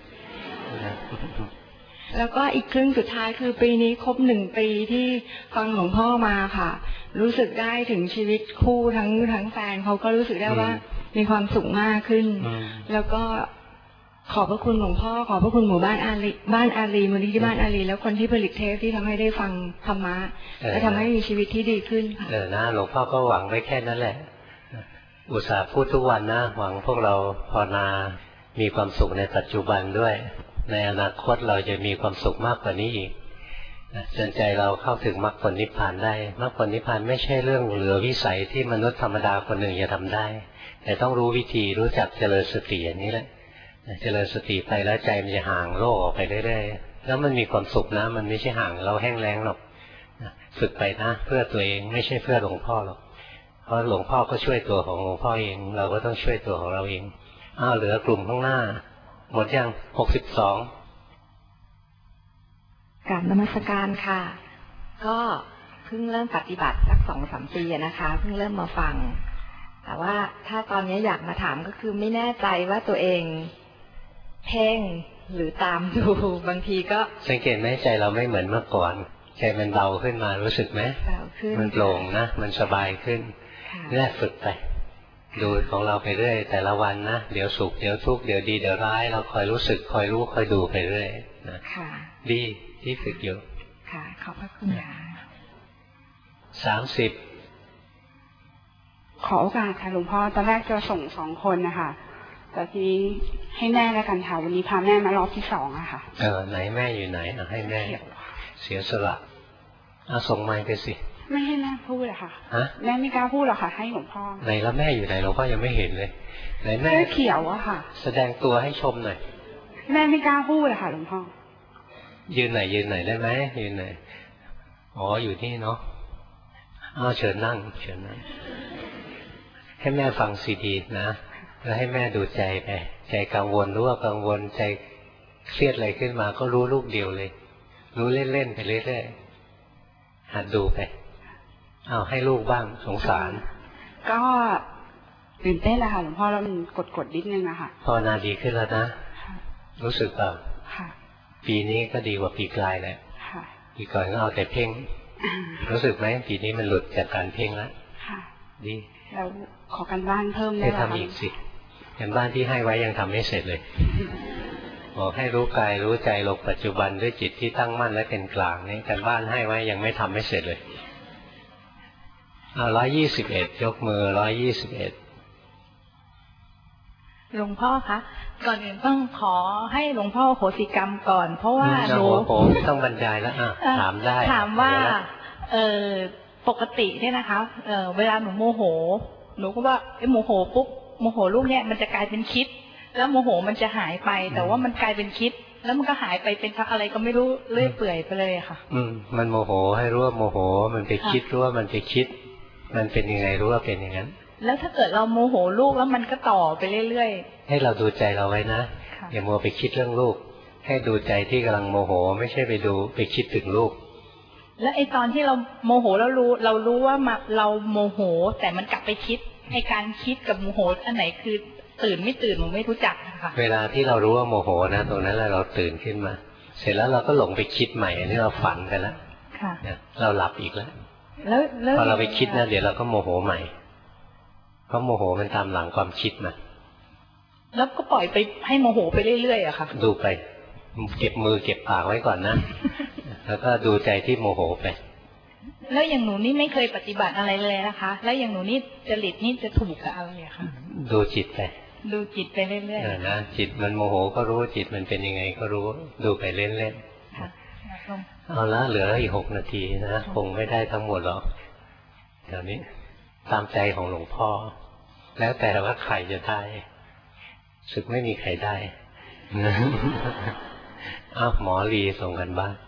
แล้วก็อีกครึ่งสุดท้ายคือปีนี้ครบ1 ปีที่ฟังหลวงพ่อมาค่ะรู้สึกได้ถึงชีวิตคู่ทั้งแฟนเขาก็รู้สึกได้ว่ามีความสุขมากขึ้นแล้วก็ขอบพระคุณหลวงพ่อขอบพระคุณหมู่บ้านอารีมูลนิธิบ้านอารีแล้วคนที่ผลิตเทปที่ทำให้ได้ฟังธรรมะและทำให้มีชีวิตที่ดีขึ้นค่ะนะหลวงพ่อก็หวังไว้แค่นั้นแหละอุตส่าห์พูดทุกวันนะหวังพวกเราภาวนามีความสุขในปัจจุบันด้วยในอนาคตเราจะมีความสุขมากกว่านี้อีกจนใจเราเข้าถึงมรรคผลนิพพานได้มรรคผลนิพพานไม่ใช่เรื่องเหลือวิสัยที่มนุษย์ธรรมดาคนหนึ่งจะทำได้แต่ต้องรู้วิธีรู้จักเจริญสติอย่างนี้แหละเจริญสติไปแล้วใจมันจะห่างโลกออกไปเรื่อยๆแล้วมันมีความสุขนะมันไม่ใช่ห่างเราแห้งแล้งหรอกฝึกไปนะเพื่อตัวเองไม่ใช่เพื่อหลวงพ่อหรอกเพราะหลวงพ่อก็ช่วยตัวของหลวงพ่อเองเราก็ต้องช่วยตัวของเราเองเหลือกลุ่มข้างหน้าหมดยัง62 กราบนมัสการค่ะก็เพิ่งเริ่มปฏิบัติสัก2-3 ปีนะคะเพิ่งเริ่มมาฟังแต่ว่าถ้าตอนนี้อยากมาถามก็คือไม่แน่ใจว่าตัวเองเพ่งหรือตามดูบางทีก็สังเกตไหมใจเราไม่เหมือนเมื่อก่อนใจมันเบาขึ้นมารู้สึกไหมเบาขึ้นมันโปร่งนะมันสบายขึ้นนี่ฝึกไปดูของเราไปเรื่อยแต่ละวันนะเดี๋ยวสุขเดี๋ยวทุกข์เดี๋ยวดีเดี๋ยวร้ายเราคอยรู้สึกคอยรู้คอยดูไปเรื่อยนะดีที่ฝึกอยู่ค่ะขอบพระคุณค่ะ 30 ขอโอกาสค่ะหลวงพ่อตอนแรกจะส่ง2 คนนะคะแต่ทีนี้ให้แม่แล้วกันค่ะวันนี้พาแม่มารอบที่2อะค่ะไหนแม่อยู่ไหนให้แม่เสียสละส่งไมค์ไปสิไม่ให้แม่พูดอะค่ะแม่ไม่กล้าพูดหรอกค่ะให้หลวงพ่อไหนแล้วแม่อยู่ไหนหลวงพ่อยังไม่เห็นเลยไหนแม่เขียวอะค่ะแสดงตัวให้ชมหน่อยแม่ไม่กล้าพูดอะค่ะหลวงพ่อยืนไหนได้ไหมยืนไหนอยู่นี่เนาะเชิญนั่งให้แม่ฟังซีดีนะแล้วให้แม่ดูใจไปใจกังวลรู้ว่ากังวลใจเครียดอะไรขึ้นมาก็รู้ลูกเดียวเลยรู้เล่นๆไปเรื่อยๆหัดดูไปให้ลูกบ้างสงสารก็ตื่นเต้นแหละค่ะหลวงพ่อแล้วมันกดนิดนึงนะคะภาวนาดีขึ้นแล้วนะรู้สึกเปล่าปีนี้ก็ดีกว่าปีกลายแล้วปีก่อนก็เอาแต่เพ่งรู้สึกไหมปีนี้มันหลุดจากการเพ่งแล้วดีแล้วขอการบ้านเพิ่มได้ไหมทำอีกสิการบ้านที่ให้ไว้ยังทำไม่เสร็จเลยบอกให้รู้กายรู้ใจลงปัจจุบันด้วยจิตที่ตั้งมั่นและเป็นกลางนี่การบ้านให้ไว้ยังไม่ทำไม่เสร็จเลย121ยกมือ121 หลวงพ่อคะก่อนอื่นต้องขอให้หลวงพ่อโหสิกรรมก่อนเพราะว่าหนูต้องบรรยายแล้วถามได้ถามว่าปกติเนี่ยนะคะเวลาหนูโมโหหนูก็ว่าโมโหปุ๊บโมโหลูกเนี่ยมันจะกลายเป็นคิดแล้วโมโหมันจะหายไปแต่ว่ามันกลายเป็นคิดแล้วมันก็หายไปเป็นอะไรก็ไม่รู้เลื่อยเปื่อยไปเลยค่ะมันโมโหให้รู้ว่าโมโหมันไปคิดรู้ว่ามันไปคิดมันเป็นยังไงรู้ว่าเป็นอย่างนั้นแล้วถ้าเกิดเราโมโหลูกแล้วมันก็ต่อไปเรื่อยๆให้เราดูใจเราไว้นะอย่ามัวไปคิดเรื่องลูกให้ดูใจที่กำลังโมโหไม่ใช่ไปคิดถึงลูกแล้วไอ้ตอนที่เราโมโหแล้วเรารู้ว่าเราโมโหแต่มันกลับไปคิดไอ้การคิดกับโมโหอันไหนคือตื่นไม่ตื่นผมไม่รู้จักค่ะเวลาที่เรารู้ว่าโมโหนะตรงนั้นเราตื่นขึ้นมาเสร็จแล้วเราก็หลงไปคิดใหม่อันนี้เราฝันไปแล้วเราหลับอีกแล้วพอเราไปคิดนะเดี๋ยวเราก็โมโหใหม่เพราะโมโหมันตามหลังความคิดมาแล้วก็ปล่อยไปให้โมโหไปเรื่อยๆอะค่ะดูไปเก็บมือเก็บปากไว้ก่อนนะแล้วก็ดูใจที่โมโหไปแล้วอย่างหนูนี่ไม่เคยปฏิบัติอะไรเลยนะคะ แล้วอย่างหนูนี่จริตนี่จะถูกกับอะไรอะคะดูจิตไปดูจิตไปเรื่อยๆนะจิตมันโมโหก็รู้จิตมันเป็นยังไงก็รู้ดูไปเล่นๆเอาละเหลืออีก6 นาทีนะคงไม่ได้ทั้งหมดหรอกเดี๋ยวนี้ตามใจของหลวงพ่อแล้วแต่ว่าใครจะได้ศึกไม่มีใครได้อ้าวหมอลีส่งกันบ้าง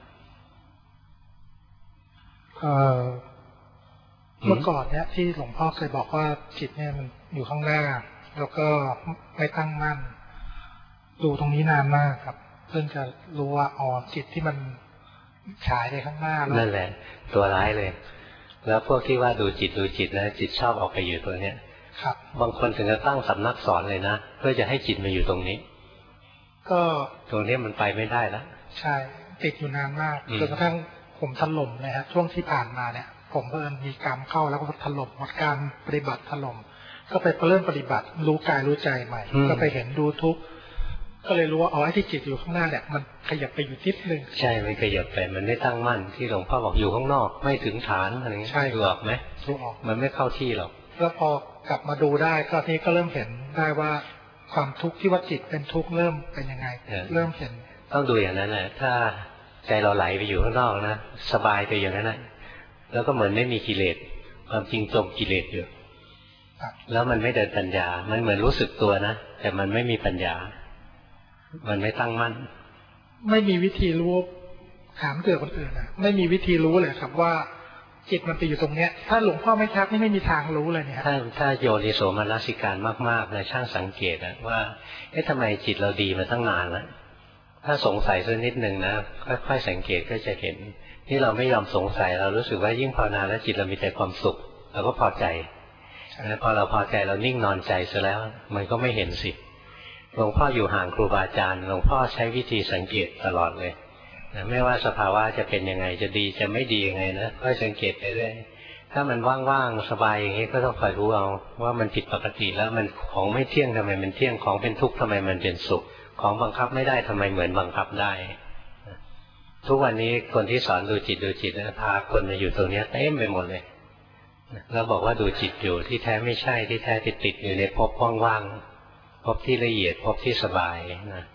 เมื่อก่อนเนี้ยที่หลวงพ่อเคยบอกว่าจิตเนี่ยมันอยู่ข้างหน้าแล้วก็ไม่ตั้งมั่นดูตรงนี้นานมากครับเพิ่งจะรู้ว่าอ๋อจิตที่มันฉายไปข้างหน้านั่นแหละตัวร้ายเลยแล้วพวกที่ว่าดูจิตนะจิตชอบออกไปอยู่ตัวเนี้ยครับบางคนถึงจะตั้งสำนักสอนเลยนะเพื่อจะให้จิตมาอยู่ตรงนี้ก็ตรงนี้มันไปไม่ได้แล้วใช่ติดอยู่นานมากจนกระทั่งผมถล่มเลยฮะช่วงที่ผ่านมาเนี่ยผมเพิ่มมีกรรมเข้าแล้วก็ถล่มหมดการปฏิบัติถล่มก็ไปเริ่มปฏิบัติรู้กายรู้ใจใหม่ก็ไปเห็นดูทุกก็เลยรู้ว่าอ๋อไอ้ที่จิตอยู่ข้างหน้าเนี่ยมันขยับไปอยู่นิดนึงใช่มันขยับไปมันไม่ตั้งมั่นที่หลวงพ่อบอกอยู่ข้างนอกไม่ถึงฐานอะไรอย่างนี้ดูออกไหมดูออกมันไม่เข้าที่หรอกแล้วพอกลับมาดูได้ก็นี่ก็เริ่มเห็นได้ว่าความทุกข์ที่ว่าจิตเป็นทุกข์เริ่มเป็นยังไงเริ่มเห็นต้องดูอย่างนั้นแหละถ้าใจเราไหลไปอยู่ข้างนอกนะสบายไปอย่างนั้นแหละแล้วก็เหมือนไม่มีกิเลสความจริงจมกิเลสอยู่แล้วมันไม่เดินปัญญามันเหมือนรู้สึกตัวนะแต่มันไม่มีปัญญามันไม่ตั้งมั่นไม่มีวิธีรู้ถามเกิดคนอื่นนะไม่มีวิธีรู้เลยครับว่าจิตมันไปอยู่ตรงเนี้ยถ้าหลวงพ่อไม่ทักนี่ไม่มีทางรู้เลยเนี่ยถ้าโยนิโสมนสิการมากๆนะช่างสังเกตนะว่าทำไมจิตเราดีมาตั้งนานแล้วถ้าสงสัยสักนิดหนึ่งนะค่อยๆสังเกตก็จะเห็นที่เราไม่ยอมสงสัยเรารู้สึกว่ายิ่งภาวนาแล้วจิตเรามีแต่ความสุขเราก็พอใจพอเราพอใจเรานิ่งนอนใจซะแล้วมันก็ไม่เห็นสิหลวงพ่ออยู่ห่างครูบาอาจารย์หลวงพ่อใช้วิธีสังเกตตลอดเลยนะไม่ว่าสภาวะจะเป็นยังไงจะดีจะไม่ดียังไงนะค่อยสังเกตไปเรื่อยถ้ามันว่างๆสบายอย่างนี้ก็ต้องคอยรู้เอาว่ามันผิดปกติแล้วมันของไม่เที่ยงทำไมมันเที่ยงของเป็นทุกข์ทำไมมันเป็นสุขของบังคับไม่ได้ทำไมเหมือนบังคับได้ทุกวันนี้คนที่สอนดูจิตนะพาคนมาอยู่ตรงนี้เต็มไปหมดเลยแล้วบอกว่าดูจิตอยู่ที่แท้ไม่ใช่ที่แท้ติดอยู่ในภพว่างๆภพที่ละเอียดภพที่สบายนะ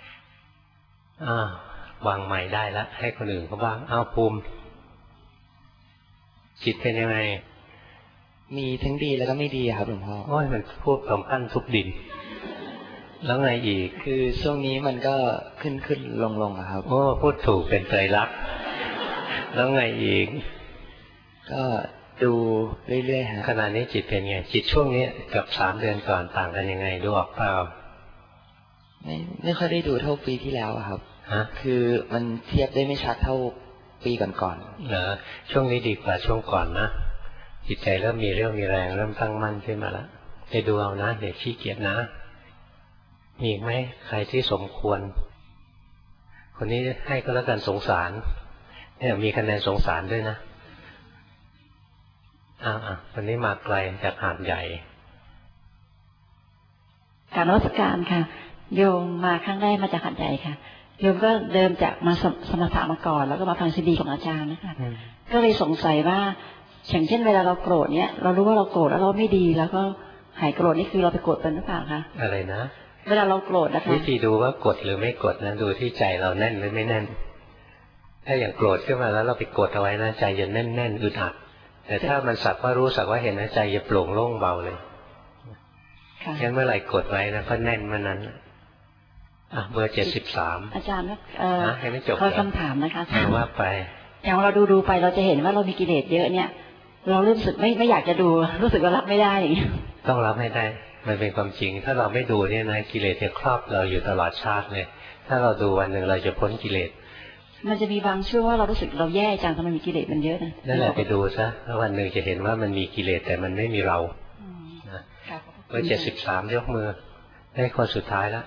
วางใหม่ได้แล้วให้คนอื่นเขาบ้างภูมิจิตเป็นยังไงมีทั้งดีแล้วก็ไม่ดีครับหลวงพ่อโอ้ยมันพูดสำคัญทุบดินแล้วไงอีกคือช่วงนี้มันก็ขึ้นลงครับโอ้พูดถูกเป็นไตรลักษณ์แล้วไงอีกก็ดูเรื่อยๆฮะขณะนี้จิตเป็นไงจิตช่วงนี้กับ3 เดือนก่อนต่างกันยังไงดูออกเปล่าไม่ค่อยได้ดูเท่าปีที่แล้วครับคือมันเทียบได้ไม่ชัดเท่าปีก่อนๆเหรอช่วงนี้ดีกว่าช่วงก่อนนะจิตใจเริ่มมีเรี่ยวมีแรงเริ่มตั้งมั่นขึ้นมาแล้วไปดูเอานะเดี๋ยวขี้เกียจนะมีอีกไหมใครที่สมควรคนนี้ให้ก็แล้วกันสงสารเนี่ยมีคะแนนสงสารด้วยนะวันนี้มาไกลจากหาดใหญ่กราบนมัสการค่ะโยมมาครั้งแรกมาจากหาดใหญ่ค่ะโยมก็เดิมจากมาสมถะมาก่อนแล้วก็มาฟังซีดีของอาจารย์นะคะก็เลยสงสัยว่าอย่างเช่นเวลาเราโกรธเนี่ยเรารู้ว่าเราโกรธแล้วเราไม่ดีแล้วก็หายโกรธนี่คือเราไปโกรธเป็นหรือเปล่าคะอะไรนะเวลาเราโกรธนะคะวิธีดูว่ากดหรือไม่กดนะดูที่ใจเราแน่นหรือไม่แน่นถ้าอย่างโกรธขึ้นมาแล้วเราไปกดเอาไว้นะใจจะแน่นอึดอัดแต่ถ้ามันสักว่ารู้สักว่าเห็นนะใจจะโปร่งโล่งเบาเลยงั้นเมื่อไหร่กดไว้นะก็แน่นเมื่อนั้นเบอร์73 อาจารย์ให้ไม่จบขอคำถามนะคะว่าไปอย่างเราดูไปเราจะเห็นว่าเรามีกิเลสเยอะเนี่ยเรารู้สึกไม่อยากจะดูรู้สึกว่ารับไม่ได้อย่างนี้ต้องรับให้ได้มันเป็นความจริงถ้าเราไม่ดูเนี่ยนะกิเลสจะครอบเราอยู่ตลอดชาติเลยถ้าเราดูวันหนึ่งเราจะพ้นกิเลสมันจะมีบางช่วงว่าเรารู้สึกเราแย่จังทำไมมีกิเลสมันเยอะนะนั่นแหละไปดูซะแล้ววันหนึ่งจะเห็นว่ามันมีกิเลสแต่มันไม่มีเราเบอร์73ยกมือได้คนสุดท้ายแล้ว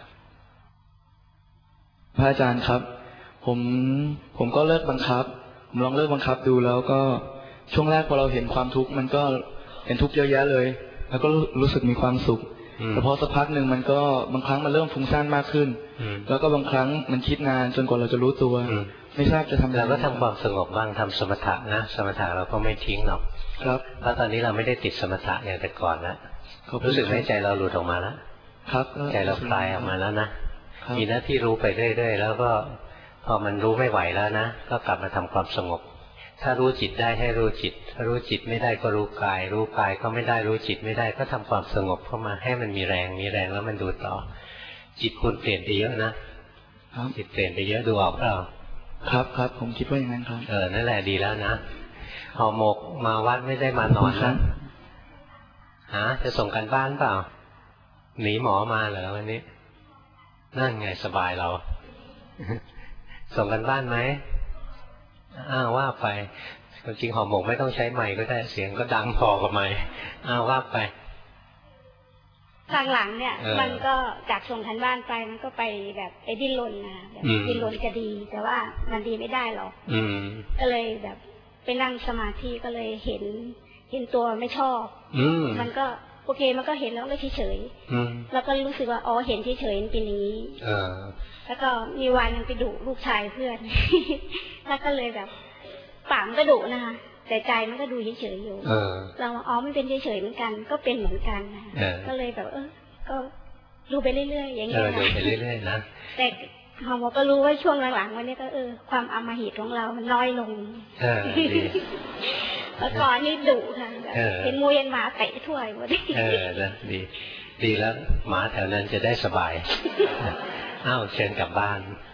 พระอาจารย์ครับผมก็เลิกบังคับผมลองเลิกบังคับดูแล้วก็ช่วงแรกพอเราเห็นความทุกข์มันก็เห็นทุกข์เยอะแยะเลยแล้วก็รู้สึกมีความสุขแต่พอสักพักหนึ่งมันก็บางครั้งมันเริ่มฟุ้งซ่านมากขึ้นแล้วก็บางครั้งมันคิดนานจนกว่าเราจะรู้ตัวไม่ทราบจะทำเราก็ทำความสงบบ้างทำสมถะนะสมถะเราก็ไม่ทิ้งหรอกครับเพราะตอนนี้เราไม่ได้ติดสมถะอย่างแต่ก่อนแล้วรู้สึกไหมใจเราหลุดออกมาแล้วครับใจเราคลายออกมาแล้วนะมีหน้าที่รู้ไปเรื่อยๆแล้วก็พอมันรู้ไม่ไหวแล้วนะก็กลับมาทำความสงบถ้ารู้จิตได้ให้รู้จิตถ้ารู้จิตไม่ได้ก็รู้กายรู้กายก็ไม่ได้รู้จิตไม่ได้ก็ทำความสงบเข้ามาให้มันมีแรงแล้วมันดูต่อจิตคุณเปลี่ยนไปเยอะนะจิตเปลี่ยนไปเยอะดูออกเปล่าครับผมคิดว่าอย่างนั้นครับนั่นแหละดีแล้วนะห่อหมกมาวัดไม่ได้มานอนนะจะส่งกันบ้านเปล่าหนีหมอมาเหรอวันนี้นั่นไงสบายเรา ส่งกันบ้านไหมว่าไปจริงห่อหมกไม่ต้องใช้ไมค์ก็ได้เสียงก็ดังพอกับไมค์ว่าไปหลังๆเนี่ยมันก็จากส่งกันบ้านไปมันก็ไปแบบไปดิ้นรนนะแบบดิ้นรนจะดีแต่ว่ามันดีไม่ได้หรอกก็เลยแบบไปนั่งสมาธิก็เลยเห็นตัวไม่ชอบมันก็โอเคมันก็เห็นแล้วก็เฉยๆแล้วก็รู้สึกว่าอ๋อเห็นเฉยๆมันเป็นอย่างนี้แล้วก็มีวันนึงไปดุลูกชายเพื่อนแล้วก็เลยแบบปากมันก็ดุนะคะแต่ใจมันก็ดูเฉยๆอยู่เราอ๋อไม่เป็นเฉยๆเหมือนกันก็เป็นเหมือนกันนะก็เลยแบบก็ดูไปเรื่อยๆอย่างนี้นะดูไปเรื่อยๆนะแต่หมอก็รู้ว่าช่วงหลังๆวันนี้ก็ความอำมหิตของเรามันน้อยลงแล้วก่อนนี่ดุค่ะเห็นมูยันหมาเตะถ้วยหมดนะดีแล้วหมาแถวนั้นจะได้สบายเชิญกลับบ้าน